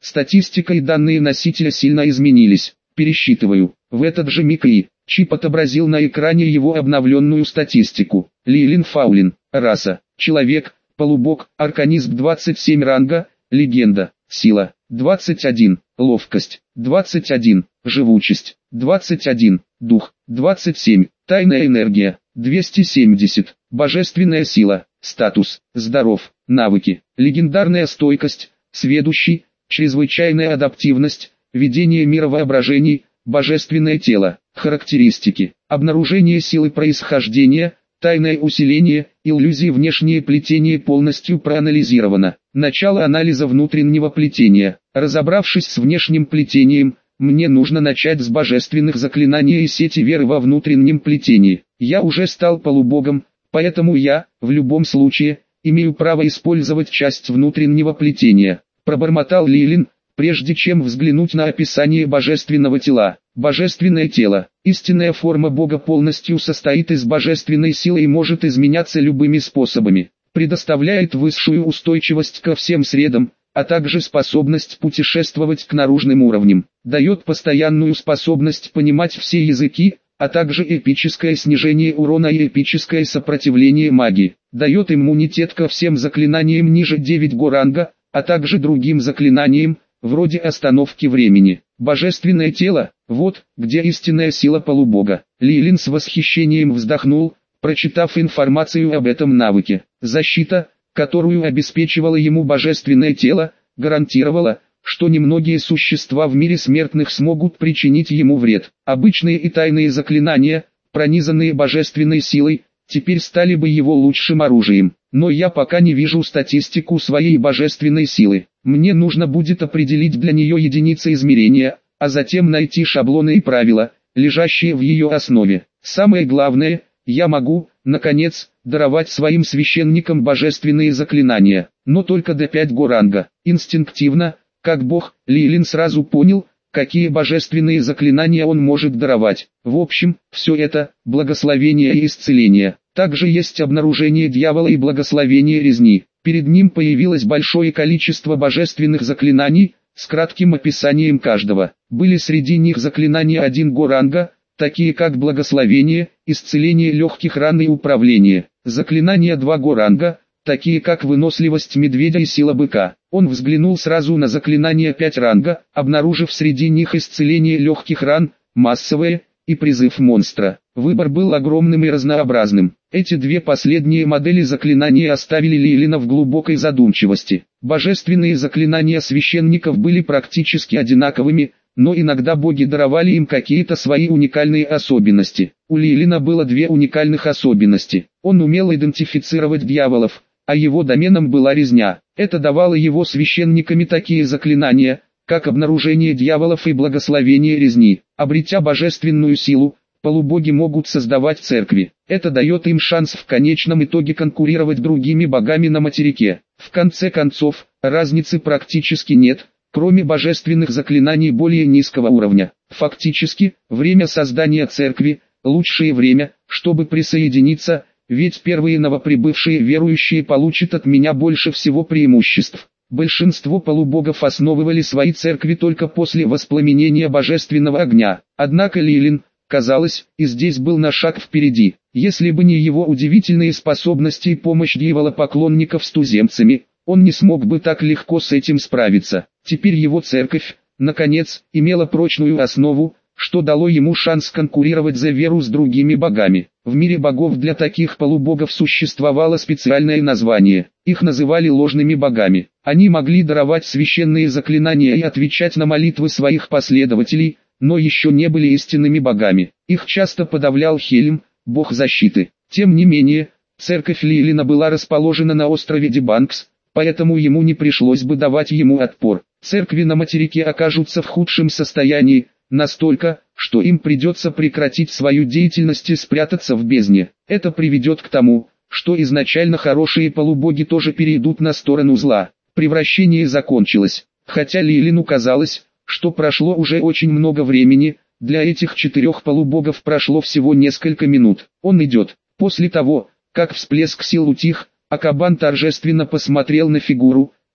Статистика и данные носителя сильно изменились. Пересчитываю. В этот же миг и чип отобразил на экране его обновленную статистику. Лейлин Фаулин. Раса. Человек. Полубог. Арканизм двадцать семь ранга. Легенда. Сила. двадцать один. Ловкость. двадцать один. Живучесть. двадцать один. Дух. двадцать семь. Тайная энергия. двести семьдесят. Божественная сила. Статус. Здоров. Навыки. Легендарная стойкость. Сведущий. Чрезвычайная адаптивность. Видение мира воображений. Божественное тело. Характеристики. Обнаружение силы происхождения. Тайное усиление. Иллюзии внешнее плетение полностью проанализировано. Начало анализа внутреннего плетения. Разобравшись с внешним плетением, мне нужно начать с божественных заклинаний и сети веры во внутреннем плетении. Я уже стал полубогом, поэтому я, в любом случае, имею право использовать часть внутреннего плетения. Пробормотал Лейлин, прежде чем взглянуть на описание божественного тела. Божественное тело, истинная форма Бога, полностью состоит из божественной силы и может изменяться любыми способами. Предоставляет высшую устойчивость ко всем средам, а также способность путешествовать к наружным уровням. Дает постоянную способность понимать все языки, а также эпическое снижение урона и эпическое сопротивление магии. Дает иммунитет ко всем заклинаниям ниже девятого го ранга, а также другим заклинаниям, вроде остановки времени. Божественное тело, вот, где истинная сила полубога. Лейлин с восхищением вздохнул, прочитав информацию об этом навыке. Защита, которую обеспечивало ему божественное тело, гарантировала, что немногие существа в мире смертных смогут причинить ему вред. Обычные и тайные заклинания, пронизанные божественной силой, теперь стали бы его лучшим оружием. Но я пока не вижу статистику своей божественной силы. Мне нужно будет определить для нее единицы измерения, а затем найти шаблоны и правила, лежащие в ее основе. Самое главное, я могу, наконец, даровать своим священникам божественные заклинания, но только до пятого го ранга. Инстинктивно, как бог, Лейлин сразу понял, какие божественные заклинания он может даровать. В общем, все это – благословение и исцеление. Также есть обнаружение дьявола и благословение резни. Перед ним появилось большое количество божественных заклинаний, с кратким описанием каждого. Были среди них заклинания одного го ранга, такие как благословение, исцеление легких ран и управление. Заклинания два го ранга, такие как выносливость медведя и сила быка. Он взглянул сразу на заклинания пять ранга, обнаружив среди них исцеление легких ран, массовое, и призыв монстра. Выбор был огромным и разнообразным. Эти две последние модели заклинаний оставили Лейлина в глубокой задумчивости. Божественные заклинания священников были практически одинаковыми, но иногда боги даровали им какие-то свои уникальные особенности. У Лейлина было две уникальных особенности. Он умел идентифицировать дьяволов, а его доменом была резня. Это давало его священниками такие заклинания, как обнаружение дьяволов и благословение резни. Обретя божественную силу, полубоги могут создавать церкви. Это дает им шанс в конечном итоге конкурировать другими богами на материке. В конце концов, разницы практически нет, кроме божественных заклинаний более низкого уровня. Фактически, время создания церкви – лучшее время, чтобы присоединиться, ведь первые новоприбывшие верующие получат от меня больше всего преимуществ. Большинство полубогов основывали свои церкви только после воспламенения божественного огня. Однако Лейлин, казалось, и здесь был на шаг впереди. Если бы не его удивительные способности и помощь дьявола-поклонников с туземцами, он не смог бы так легко с этим справиться. Теперь его церковь, наконец, имела прочную основу, что дало ему шанс конкурировать за веру с другими богами. В мире богов для таких полубогов существовало специальное название. Их называли ложными богами. Они могли даровать священные заклинания и отвечать на молитвы своих последователей, но еще не были истинными богами. Их часто подавлял Хельм, бог защиты. Тем не менее, церковь Лейлина была расположена на острове Дебанкс, поэтому ему не пришлось бы давать ему отпор. Церкви на материке окажутся в худшем состоянии, настолько, что им придется прекратить свою деятельность и спрятаться в бездне. Это приведет к тому, что изначально хорошие полубоги тоже перейдут на сторону зла. Превращение закончилось. Хотя Лейлину казалось, что прошло уже очень много времени, для этих четырех полубогов прошло всего несколько минут. Он идет. После того, как всплеск сил утих, Акабан торжественно посмотрел на фигуру,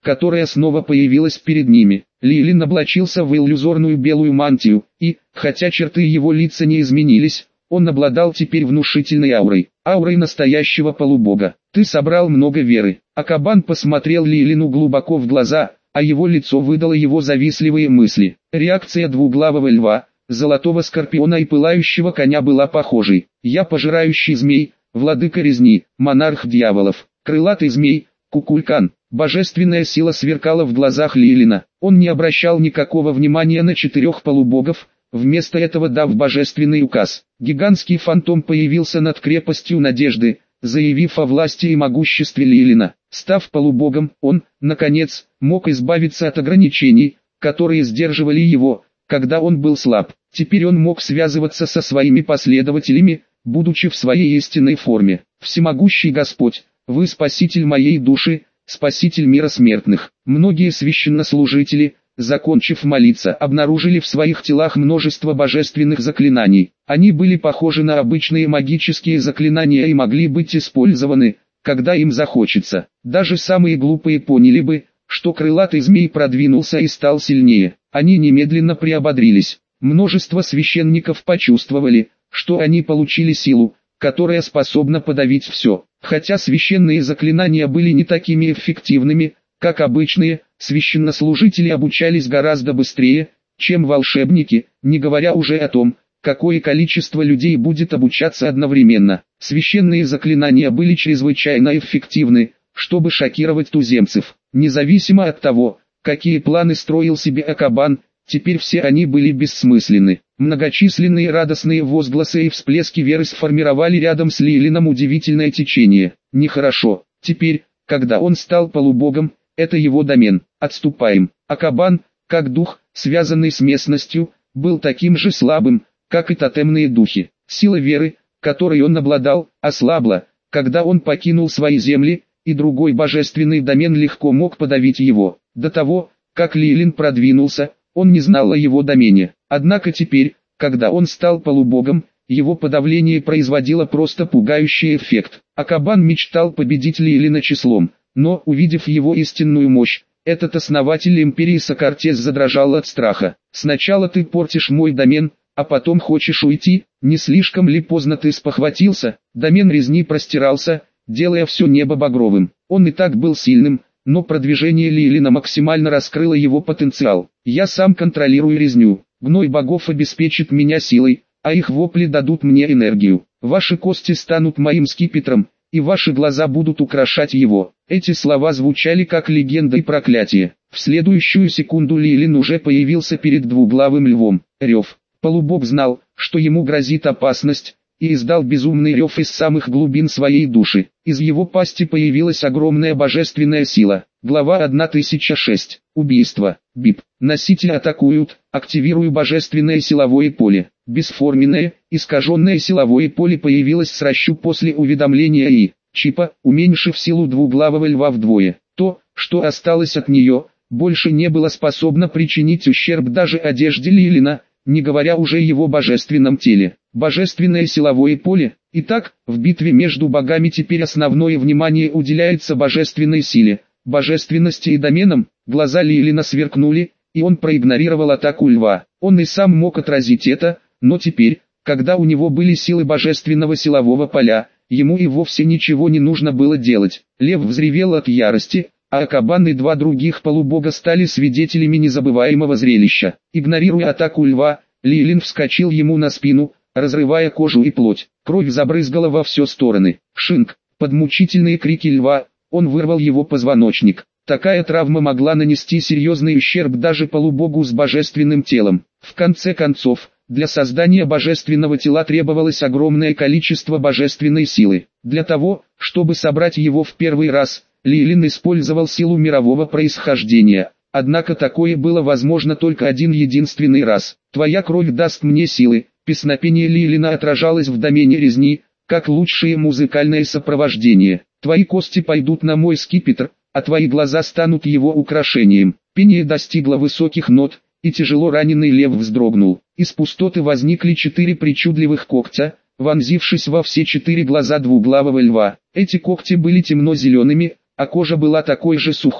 которая снова появилась перед ними. Лилин облачился в иллюзорную белую мантию, и, хотя черты его лица не изменились, он обладал теперь внушительной аурой, аурой настоящего полубога. «Ты собрал много веры». Акабан посмотрел Лилину глубоко в глаза, а его лицо выдало его завистливые мысли. Реакция двуглавого льва, золотого скорпиона и пылающего коня была похожей. «Я пожирающий змей, владыка резни, монарх дьяволов, крылатый змей, Кукулькан». Божественная сила сверкала в глазах Лилина. Он не обращал никакого внимания на четырех полубогов, вместо этого дав божественный указ. Гигантский фантом появился над крепостью Надежды, заявив о власти и могуществе Лилина. Став полубогом, он, наконец, мог избавиться от ограничений, которые сдерживали его, когда он был слаб. Теперь он мог связываться со своими последователями, будучи в своей истинной форме. «Всемогущий Господь, вы спаситель моей души, спаситель мира смертных». Многие священнослужители, закончив молиться, обнаружили в своих телах множество божественных заклинаний. Они были похожи на обычные магические заклинания и могли быть использованы, когда им захочется. Даже самые глупые поняли бы, что крылатый змей продвинулся и стал сильнее. Они немедленно приободрились. Множество священников почувствовали, что они получили силу, которая способна подавить все. Хотя священные заклинания были не такими эффективными, как обычные, священнослужители обучались гораздо быстрее, чем волшебники, не говоря уже о том, какое количество людей будет обучаться одновременно. Священные заклинания были чрезвычайно эффективны, чтобы шокировать туземцев. Независимо от того, какие планы строил себе Акабан, теперь все они были бессмысленны. Многочисленные радостные возгласы и всплески веры сформировали рядом с Лилином удивительное течение. Нехорошо. Теперь, когда он стал полубогом, это его домен. Отступаем. Акабан, как дух, связанный с местностью, был таким же слабым, как и тотемные духи. Сила веры, которой он обладал, ослабла, когда он покинул свои земли, и другой божественный домен легко мог подавить его. До того, как Лилин продвинулся, он не знал о его домене. Однако теперь, когда он стал полубогом, его подавление производило просто пугающий эффект. Акабан мечтал победить Лилина числом, но, увидев его истинную мощь, этот основатель империи Сокартес задрожал от страха. «Сначала ты портишь мой домен, а потом хочешь уйти? Не слишком ли поздно ты спохватился?» Домен резни простирался, делая все небо багровым. Он и так был сильным, но продвижение Лилина максимально раскрыло его потенциал. «Я сам контролирую резню. Гной богов обеспечит меня силой, а их вопли дадут мне энергию. Ваши кости станут моим скипетром, и ваши глаза будут украшать его». Эти слова звучали как легенда и проклятие. В следующую секунду Лилин уже появился перед двуглавым львом. Рев. Полубог знал, что ему грозит опасность, и издал безумный рев из самых глубин своей души. Из его пасти появилась огромная божественная сила. Глава тысяча шесть. Убийство. Бип. Носители атакуют, активирую божественное силовое поле. Бесформенное, искаженное силовое поле появилось с расщу после уведомления И. Чипа, уменьшив силу двуглавого льва вдвое. То, что осталось от нее, больше не было способно причинить ущерб даже одежде Лилина, не говоря уже о его божественном теле. Божественное силовое поле. Итак, в битве между богами теперь основное внимание уделяется божественной силе, божественности и доменам. Глаза Лилина сверкнули, и он проигнорировал атаку льва. Он и сам мог отразить это, но теперь, когда у него были силы божественного силового поля, ему и вовсе ничего не нужно было делать. Лев взревел от ярости, а Акабан и два других полубога стали свидетелями незабываемого зрелища. Игнорируя атаку льва, Лилин вскочил ему на спину, разрывая кожу и плоть. Кровь забрызгала во все стороны. Шинк. Под мучительные крики льва, он вырвал его позвоночник. Такая травма могла нанести серьезный ущерб даже полубогу с божественным телом. В конце концов, для создания божественного тела требовалось огромное количество божественной силы. Для того, чтобы собрать его в первый раз, Лилин использовал силу мирового происхождения. Однако такое было возможно только один единственный раз. «Твоя кровь даст мне силы». Песнопение Лилина отражалось в домене резни, как лучшее музыкальное сопровождение. «Твои кости пойдут на мой скипетр, а твои глаза станут его украшением». Пение достигло высоких нот, и тяжело раненый лев вздрогнул. Из пустоты возникли четыре причудливых когтя, вонзившись во все четыре глаза двуглавого льва. Эти когти были темно-зелеными, а кожа была такой же сухой,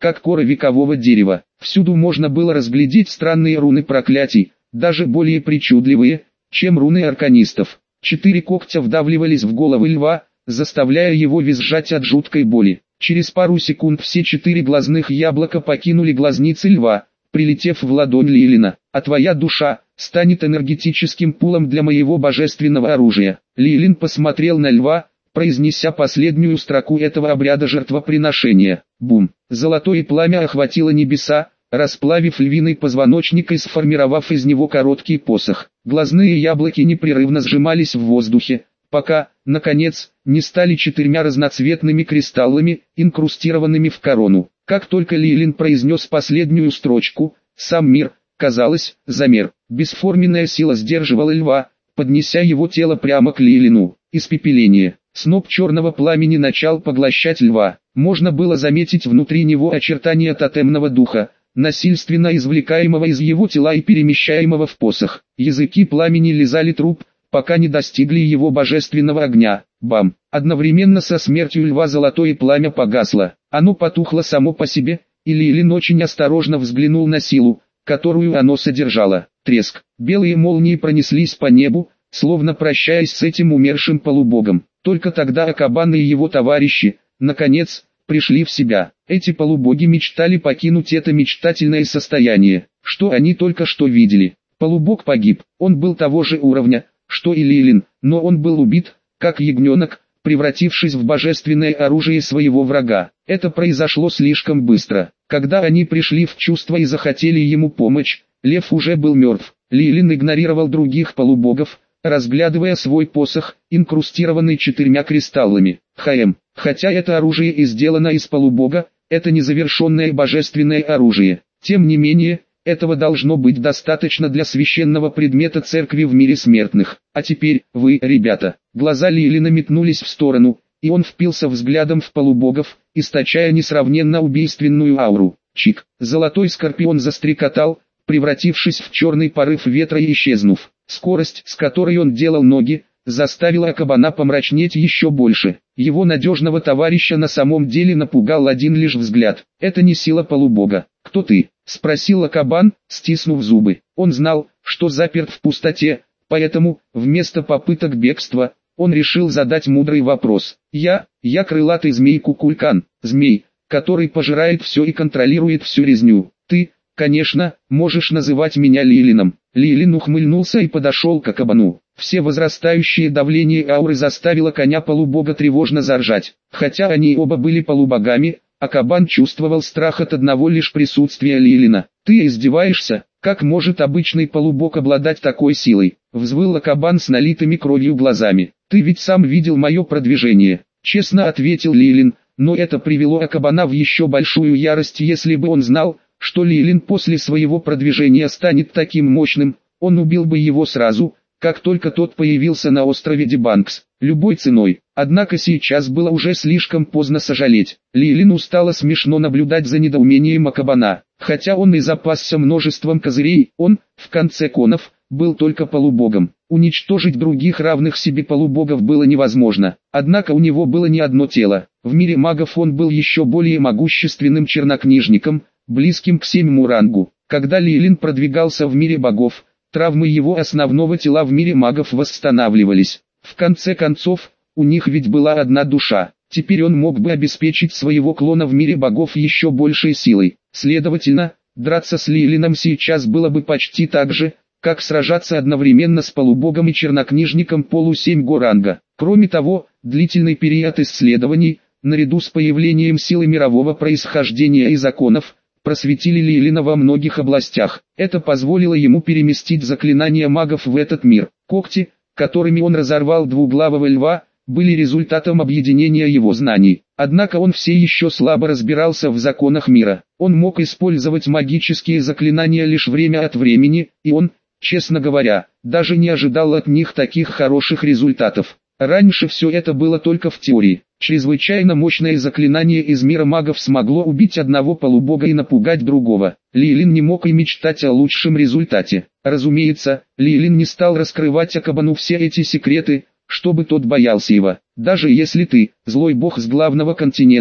как кора векового дерева. Всюду можно было разглядеть странные руны проклятий, даже более причудливые, чем руны арканистов. Четыре когтя вдавливались в голову льва, заставляя его визжать от жуткой боли. Через пару секунд все четыре глазных яблока покинули глазницы льва, прилетев в ладонь Лилина. «А твоя душа станет энергетическим пулом для моего божественного оружия». Лилин посмотрел на льва, произнеся последнюю строку этого обряда жертвоприношения. Бум! Золотое пламя охватило небеса, расплавив львиный позвоночник и сформировав из него короткий посох. Глазные яблоки непрерывно сжимались в воздухе, пока, наконец, не стали четырьмя разноцветными кристаллами, инкрустированными в корону. Как только Лилин произнес последнюю строчку, сам мир, казалось, замер. Бесформенная сила сдерживала льва, поднеся его тело прямо к Лилину. Испепеление. Сноп черного пламени начал поглощать льва. Можно было заметить внутри него очертания тотемного духа, насильственно извлекаемого из его тела и перемещаемого в посох. Языки пламени лизали труп, пока не достигли его божественного огня. Бам! Одновременно со смертью льва золотое пламя погасло. Оно потухло само по себе, и Лилин очень осторожно взглянул на силу, которую оно содержало. Треск. Белые молнии пронеслись по небу, словно прощаясь с этим умершим полубогом. Только тогда Акабан и его товарищи, наконец, пришли в себя. Эти полубоги мечтали покинуть это мечтательное состояние. Что они только что видели? Полубог погиб. Он был того же уровня, что и Лилин, но он был убит, как ягненок, превратившись в божественное оружие своего врага. Это произошло слишком быстро. Когда они пришли в чувство и захотели ему помочь, лев уже был мертв. Лилин игнорировал других полубогов, разглядывая свой посох, инкрустированный четырьмя кристаллами. Хм, хотя это оружие и сделано из полубога, это незавершенное божественное оружие. Тем не менее, этого должно быть достаточно для священного предмета церкви в мире смертных. А теперь, вы, ребята. Глаза Лилина метнулись в сторону, и он впился взглядом в полубогов, источая несравненно убийственную ауру. Чик. Золотой скорпион застрекотал, превратившись в черный порыв ветра и исчезнув. Скорость, с которой он делал ноги, заставила Акабана помрачнеть еще больше. Его надежного товарища на самом деле напугал один лишь взгляд. «Это не сила полубога. Кто ты?» — спросил Акабан, стиснув зубы. Он знал, что заперт в пустоте, поэтому, вместо попыток бегства, он решил задать мудрый вопрос. «Я, я крылатый змей Кукулькан, змей, который пожирает все и контролирует всю резню. Ты, конечно, можешь называть меня Лилином». Лилин ухмыльнулся и подошел к Акабану. Все возрастающее давление ауры заставило коня полубога тревожно заржать. Хотя они оба были полубогами, Акабан чувствовал страх от одного лишь присутствия Лилина. «Ты издеваешься? Как может обычный полубог обладать такой силой?» — взвыл Акабан с налитыми кровью глазами. «Ты ведь сам видел мое продвижение», — честно ответил Лилин, но это привело Акабана в еще большую ярость. Если бы он знал, что Лилин после своего продвижения станет таким мощным, он убил бы его сразу, как только тот появился на острове Дебанкс, любой ценой. Однако сейчас было уже слишком поздно сожалеть. Лилину стало смешно наблюдать за недоумением Акабана. Хотя он и запасся множеством козырей, он, в конце концов, был только полубогом. Уничтожить других равных себе полубогов было невозможно. Однако у него было не одно тело. В мире магов он был еще более могущественным чернокнижником, близким к седьмому рангу. Когда Лилин продвигался в мире богов, травмы его основного тела в мире магов восстанавливались. В конце концов, у них ведь была одна душа. Теперь он мог бы обеспечить своего клона в мире богов еще большей силой. Следовательно, драться с Лилином сейчас было бы почти так же, как сражаться одновременно с полубогом и чернокнижником полу седьмого ранга. Кроме того, длительный период исследований, наряду с появлением силы мирового происхождения и законов, просветили Лилина во многих областях. Это позволило ему переместить заклинания магов в этот мир. Когти, которыми он разорвал двуглавого льва, были результатом объединения его знаний. Однако он все еще слабо разбирался в законах мира. Он мог использовать магические заклинания лишь время от времени, и он, честно говоря, даже не ожидал от них таких хороших результатов. Раньше все это было только в теории. Чрезвычайно мощное заклинание из мира магов смогло убить одного полубога и напугать другого. Лилин не мог и мечтать о лучшем результате. Разумеется, Лилин не стал раскрывать Акабану все эти секреты, чтобы тот боялся его. Даже если ты, злой бог с главного континента,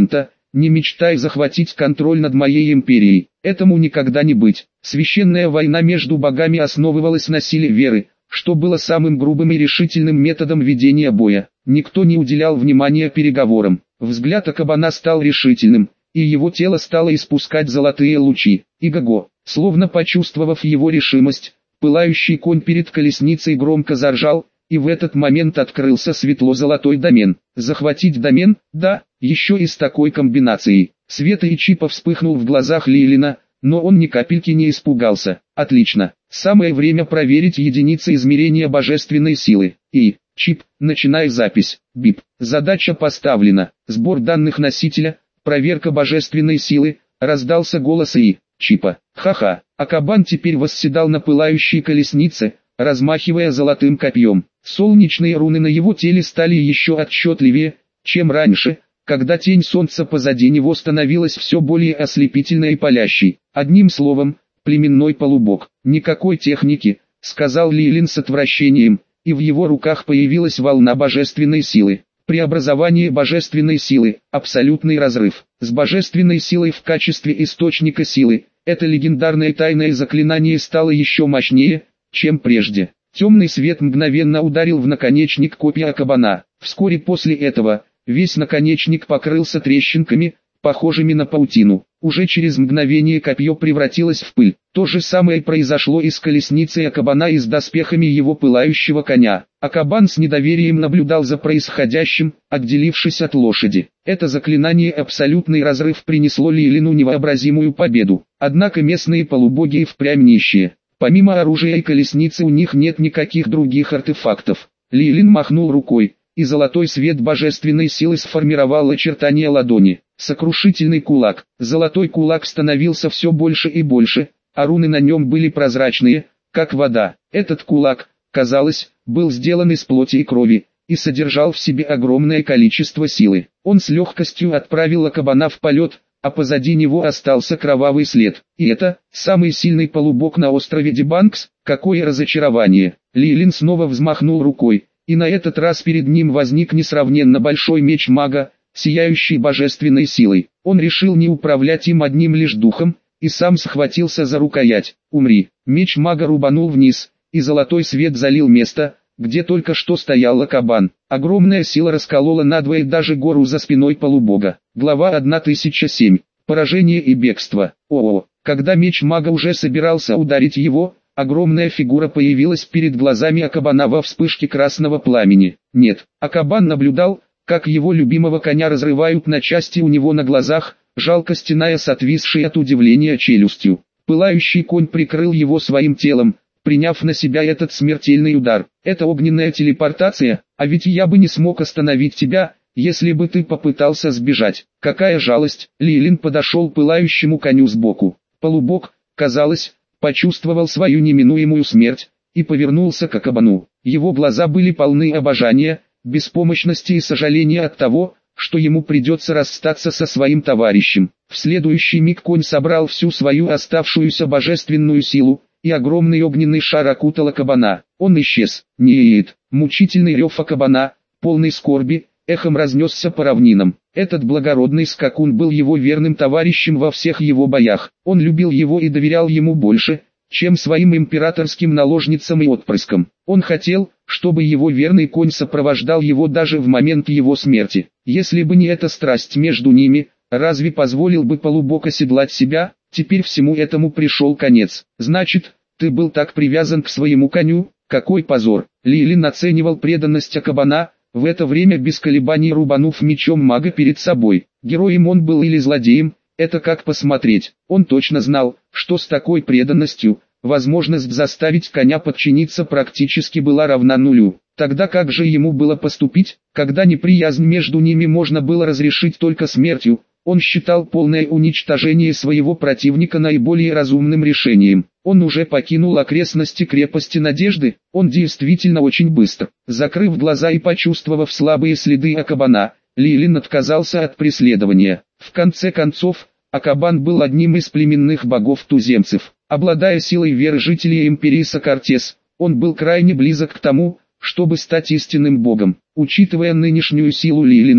не мечтай захватить контроль над моей империей. Этому никогда не быть. Священная война между богами основывалась на силе веры, что было самым грубым и решительным методом ведения боя. Никто не уделял внимания переговорам. Взгляд Акабана стал решительным, и его тело стало испускать золотые лучи. Иго-го, словно почувствовав его решимость, пылающий конь перед колесницей громко заржал, и в этот момент открылся светло-золотой домен. Захватить домен? Да, еще и с такой комбинацией. Света и Чипа вспыхнул в глазах Лилина, но он ни капельки не испугался. Отлично, самое время проверить единицы измерения божественной силы. И, Чип, начинай запись. Бип, задача поставлена. Сбор данных носителя, проверка божественной силы, раздался голос И. Чипа. Ха-ха, Акабан теперь восседал на пылающей колеснице, размахивая золотым копьем. Солнечные руны на его теле стали еще отчетливее, чем раньше, когда тень солнца позади него становилась все более ослепительной и палящей. Одним словом, племенной полубог. Никакой техники, сказал Лилин с отвращением, и в его руках появилась волна божественной силы. Преобразование божественной силы, абсолютный разрыв. С божественной силой в качестве источника силы, это легендарное тайное заклинание стало еще мощнее, чем прежде. Темный свет мгновенно ударил в наконечник копья Акабана. Вскоре после этого, весь наконечник покрылся трещинками, похожими на паутину. Уже через мгновение копье превратилось в пыль. То же самое произошло и с колесницей Акабана и с доспехами его пылающего коня. Акабан с недоверием наблюдал за происходящим, отделившись от лошади. Это заклинание «Абсолютный разрыв» принесло Лилину невообразимую победу. Однако местные полубоги и впрямь нищие. Помимо оружия и колесницы у них нет никаких других артефактов. Лилин махнул рукой, и золотой свет божественной силы сформировал очертания ладони. Сокрушительный кулак. Золотой кулак становился все больше и больше, а руны на нем были прозрачные, как вода. Этот кулак, казалось, был сделан из плоти и крови, и содержал в себе огромное количество силы. Он с легкостью отправил Акабана в полет, а позади него остался кровавый след. И это, самый сильный полубог на острове Дебанкс, какое разочарование. Лилин снова взмахнул рукой, и на этот раз перед ним возник несравненно большой меч мага, сияющий божественной силой. Он решил не управлять им одним лишь духом, и сам схватился за рукоять. «Умри!» Меч мага рубанул вниз, и золотой свет залил место, где только что стоял Акабан. Огромная сила расколола надвое даже гору за спиной полубога. Глава тысяча семь. Поражение и бегство. О-о, когда меч мага уже собирался ударить его, огромная фигура появилась перед глазами Акабана во вспышке красного пламени. Нет, Акабан наблюдал, как его любимого коня разрывают на части у него на глазах, жалко стеная с отвисшей от удивления челюстью. Пылающий конь прикрыл его своим телом, приняв на себя этот смертельный удар. Это огненная телепортация, а ведь я бы не смог остановить тебя, если бы ты попытался сбежать. Какая жалость! Лилин подошел к пылающему коню сбоку. Полубог, казалось, почувствовал свою неминуемую смерть, и повернулся к Акабану. Его глаза были полны обожания, беспомощности и сожаления от того, что ему придется расстаться со своим товарищем. В следующий миг конь собрал всю свою оставшуюся божественную силу, и огромный огненный шар окутал Акабана. Он исчез. Неет. Мучительный рев Акабана, полный скорби, эхом разнесся по равнинам. Этот благородный скакун был его верным товарищем во всех его боях. Он любил его и доверял ему больше, чем своим императорским наложницам и отпрыскам. Он хотел, чтобы его верный конь сопровождал его даже в момент его смерти. Если бы не эта страсть между ними, разве позволил бы полубог оседлать себя? Теперь всему этому пришел конец. Значит, ты был так привязан к своему коню? Какой позор! Лилин оценивал преданность Акабана, в это время без колебаний рубанув мечом мага перед собой. Героем он был или злодеем, это как посмотреть. Он точно знал, что с такой преданностью, возможность заставить коня подчиниться практически была равна нулю. Тогда как же ему было поступить, когда неприязнь между ними можно было разрешить только смертью? Он считал полное уничтожение своего противника наиболее разумным решением. Он уже покинул окрестности крепости Надежды, он действительно очень быстро. Закрыв глаза и почувствовав слабые следы Акабана, Лилин отказался от преследования. В конце концов, Акабан был одним из племенных богов-туземцев. Обладая силой веры жителей империи Сокартес, он был крайне близок к тому, чтобы стать истинным богом. Учитывая нынешнюю силу Лилина,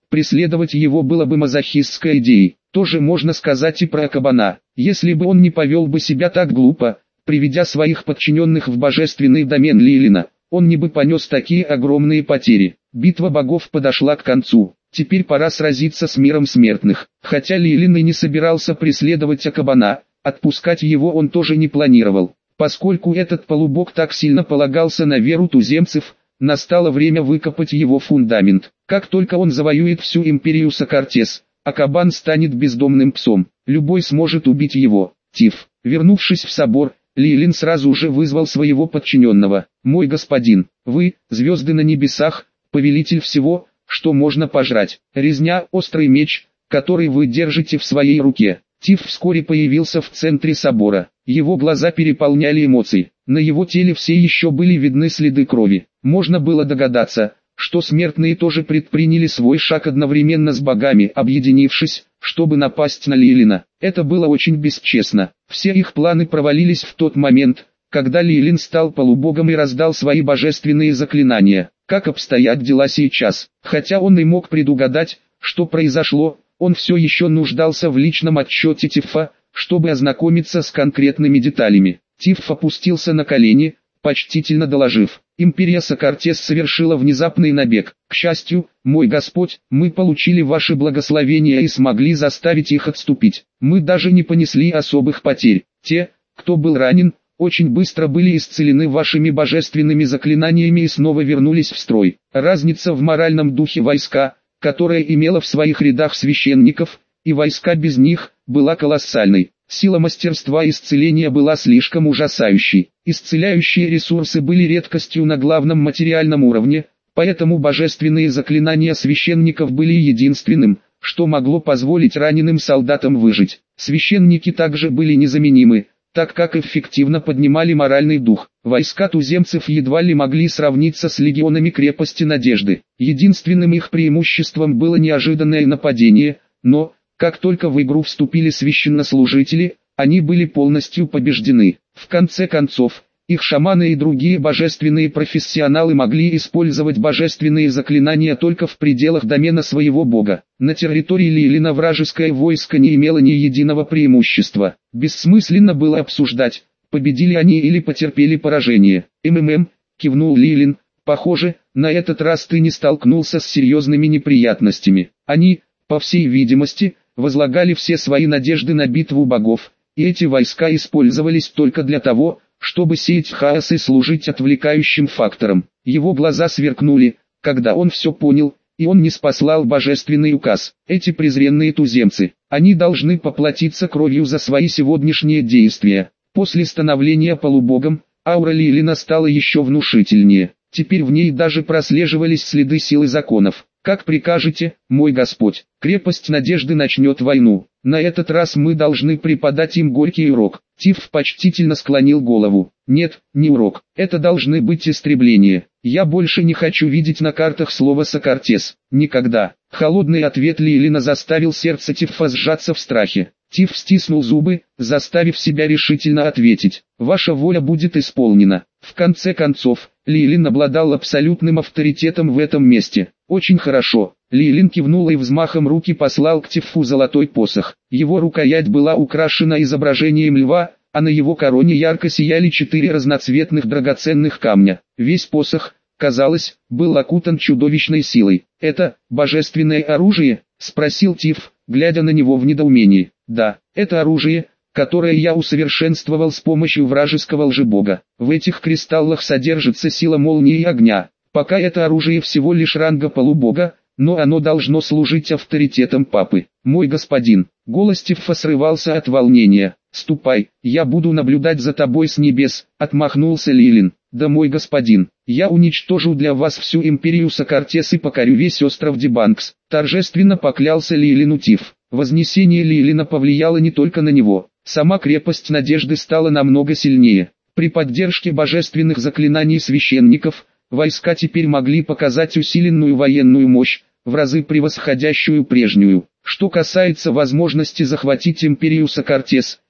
преследовать его было бы мазохистской идеей. Тоже можно сказать и про Акабана. Если бы он не повел бы себя так глупо, приведя своих подчиненных в божественный домен Лилина, он не бы понес такие огромные потери. Битва богов подошла к концу. Теперь пора сразиться с миром смертных. Хотя Лилин и не собирался преследовать Акабана, отпускать его он тоже не планировал. Поскольку этот полубог так сильно полагался на веру туземцев, настало время выкопать его фундамент. Как только он завоюет всю империю Сокартес, Акабан станет бездомным псом. Любой сможет убить его. Тиф. Вернувшись в собор, Лилин сразу же вызвал своего подчиненного. «Мой господин, вы, звезды на небесах, повелитель всего, что можно пожрать. Резня, острый меч, который вы держите в своей руке». Тиф вскоре появился в центре собора. Его глаза переполняли эмоции. На его теле все еще были видны следы крови. Можно было догадаться, что смертные тоже предприняли свой шаг одновременно с богами, объединившись, чтобы напасть на Лилина. Это было очень бесчестно. Все их планы провалились в тот момент, когда Лилин стал полубогом и раздал свои божественные заклинания. Как обстоят дела сейчас? Хотя он и мог предугадать, что произошло, он все еще нуждался в личном отчете Тифа, чтобы ознакомиться с конкретными деталями. Тиф опустился на колени, почтительно доложив: «Империя Сокартес совершила внезапный набег. К счастью, мой Господь, мы получили ваше благословение и смогли заставить их отступить. Мы даже не понесли особых потерь. Те, кто был ранен, очень быстро были исцелены вашими божественными заклинаниями и снова вернулись в строй. Разница в моральном духе войска, которая имела в своих рядах священников, и войска без них, была колоссальной. Сила мастерства исцеления была слишком ужасающей. Исцеляющие ресурсы были редкостью на главном материальном уровне, поэтому божественные заклинания священников были единственным, что могло позволить раненым солдатам выжить. Священники также были незаменимы, так как эффективно поднимали моральный дух. Войска туземцев едва ли могли сравниться с легионами крепости Надежды. Единственным их преимуществом было неожиданное нападение, но, как только в игру вступили священнослужители, они были полностью побеждены. В конце концов, их шаманы и другие божественные профессионалы могли использовать божественные заклинания только в пределах домена своего бога. На территории Лилина вражеское войско не имело ни единого преимущества. Бессмысленно было обсуждать, победили они или потерпели поражение. «МММ», кивнул Лилин, «похоже, на этот раз ты не столкнулся с серьезными неприятностями. Они, по всей видимости, возлагали все свои надежды на битву богов, и эти войска использовались только для того, чтобы сеять хаос и служить отвлекающим фактором». Его глаза сверкнули, когда он все понял, и он не спаслал божественный указ. Эти презренные туземцы, они должны поплатиться кровью за свои сегодняшние действия. После становления полубогом, аура Лилина стала еще внушительнее. Теперь в ней даже прослеживались следы силы законов. «Как прикажете, мой Господь, крепость Надежды начнет войну. На этот раз мы должны преподать им горький урок». Тиф почтительно склонил голову. «Нет, не урок, это должны быть истребления. Я больше не хочу видеть на картах слово Сокартес. Никогда». Холодный ответ Лилина заставил сердце Тифа сжаться в страхе. Тиф стиснул зубы, заставив себя решительно ответить: «Ваша воля будет исполнена». В конце концов, Лилин обладал абсолютным авторитетом в этом месте. «Очень хорошо». Лилин кивнул и взмахом руки послал к Тифу золотой посох. Его рукоять была украшена изображением льва, а на его короне ярко сияли четыре разноцветных драгоценных камня. Весь посох, казалось, был окутан чудовищной силой. «Это божественное оружие?» — спросил Тиф, глядя на него в недоумении. «Да, это оружие, которое я усовершенствовал с помощью вражеского лжебога. В этих кристаллах содержится сила молнии и огня. Пока это оружие всего лишь ранга полубога, но оно должно служить авторитетом папы. Мой господин». Голос Тифа срывался от волнения. «Ступай, я буду наблюдать за тобой с небес», — отмахнулся Лилин. «Да, мой господин, я уничтожу для вас всю империю Сокартес и покорю весь остров Дебанкс», — торжественно поклялся Лилину Тиф. Вознесение Лилина повлияло не только на него. Сама крепость Надежды стала намного сильнее. При поддержке божественных заклинаний священников, войска теперь могли показать усиленную военную мощь, в разы превосходящую прежнюю. Что касается возможности захватить империю Сокартес,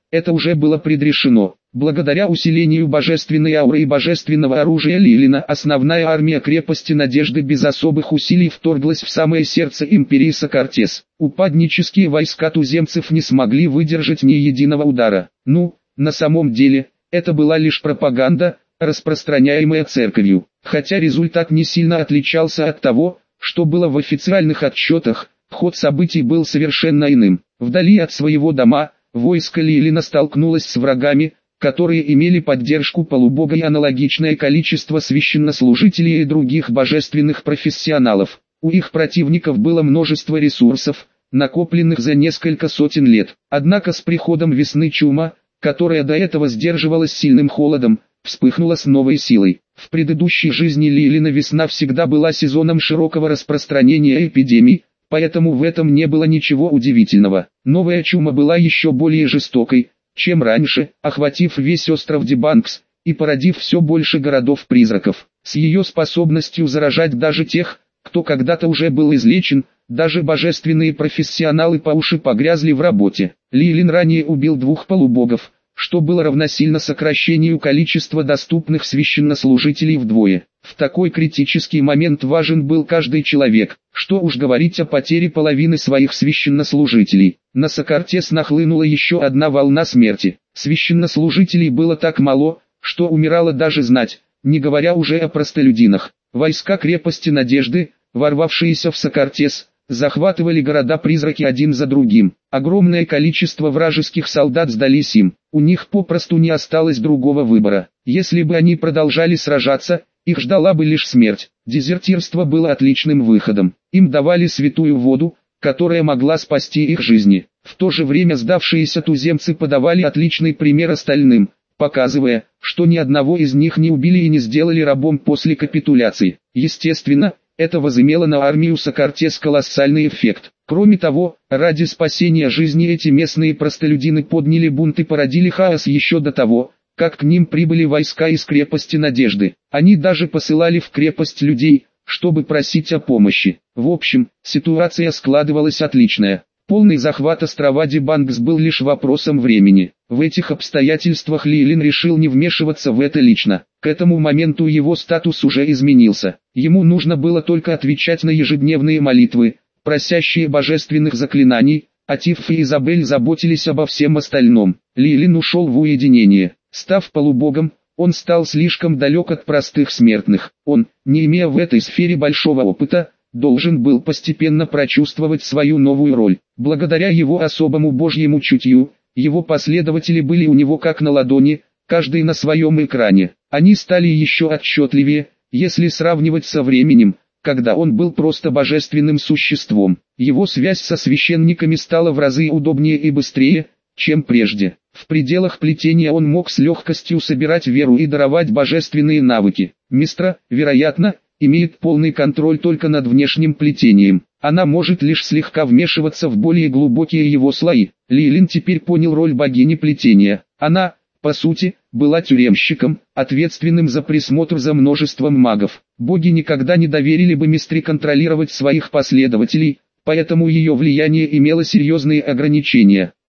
это уже было предрешено. Благодаря усилению божественной ауры и божественного оружия Лилина, основная армия крепости Надежды без особых усилий вторглась в самое сердце империи Сокартес. Упаднические войска туземцев не смогли выдержать ни единого удара. Ну, на самом деле, это была лишь пропаганда, распространяемая церковью. Хотя результат не сильно отличался от того, что было в официальных отчетах, ход событий был совершенно иным. Вдали от своего дома, войско Лилина столкнулось с врагами, которые имели поддержку полубога и аналогичное количество священнослужителей и других божественных профессионалов. У их противников было множество ресурсов, накопленных за несколько сотен лет. Однако с приходом весны чума, которая до этого сдерживалась сильным холодом, вспыхнула с новой силой. В предыдущей жизни Лилина весна всегда была сезоном широкого распространения эпидемий, поэтому в этом не было ничего удивительного. Новая чума была еще более жестокой, чем раньше, охватив весь остров Дебанкс и породив все больше городов-призраков. С ее способностью заражать даже тех, кто когда-то уже был излечен, даже божественные профессионалы по уши погрязли в работе. Лилин ранее убил двух полубогов, что было равносильно сокращению количества доступных священнослужителей вдвое. В такой критический момент важен был каждый человек, что уж говорить о потере половины своих священнослужителей. На Сокартес нахлынула еще одна волна смерти. Священнослужителей было так мало, что умирала даже знать, не говоря уже о простолюдинах. Войска крепости Надежды, ворвавшиеся в Сокартес, захватывали города-призраки один за другим. Огромное количество вражеских солдат сдались им. У них попросту не осталось другого выбора. Если бы они продолжали сражаться, их ждала бы лишь смерть. Дезертирство было отличным выходом. Им давали святую воду, которая могла спасти их жизни. В то же время сдавшиеся туземцы подавали отличный пример остальным, показывая, что ни одного из них не убили и не сделали рабом после капитуляции. Естественно, это возымело на армию Сокартес колоссальный эффект. Кроме того, ради спасения жизни эти местные простолюдины подняли бунт и породили хаос еще до того, как к ним прибыли войска из крепости Надежды. Они даже посылали в крепость людей, чтобы просить о помощи. В общем, ситуация складывалась отличная. Полный захват острова Дебанкс был лишь вопросом времени. В этих обстоятельствах Лилин решил не вмешиваться в это лично. К этому моменту его статус уже изменился. Ему нужно было только отвечать на ежедневные молитвы, просящие божественных заклинаний, а Тифф и Изабель заботились обо всем остальном. Лилин ушел в уединение. Став полубогом, он стал слишком далек от простых смертных. Он, не имея в этой сфере большого опыта, должен был постепенно прочувствовать свою новую роль. Благодаря его особому божьему чутью, его последователи были у него как на ладони, каждый на своем экране. Они стали еще отчетливее, если сравнивать со временем, когда он был просто божественным существом. Его связь со священниками стала в разы удобнее и быстрее, чем прежде. В пределах плетения он мог с легкостью собирать веру и даровать божественные навыки. Мистра, вероятно, имеет полный контроль только над внешним плетением. Она может лишь слегка вмешиваться в более глубокие его слои. Лилин теперь понял роль богини плетения. Она, по сути, была тюремщиком, ответственным за присмотр за множеством магов. Боги никогда не доверили бы Мистре контролировать своих последователей, поэтому ее влияние имело серьезные ограничения.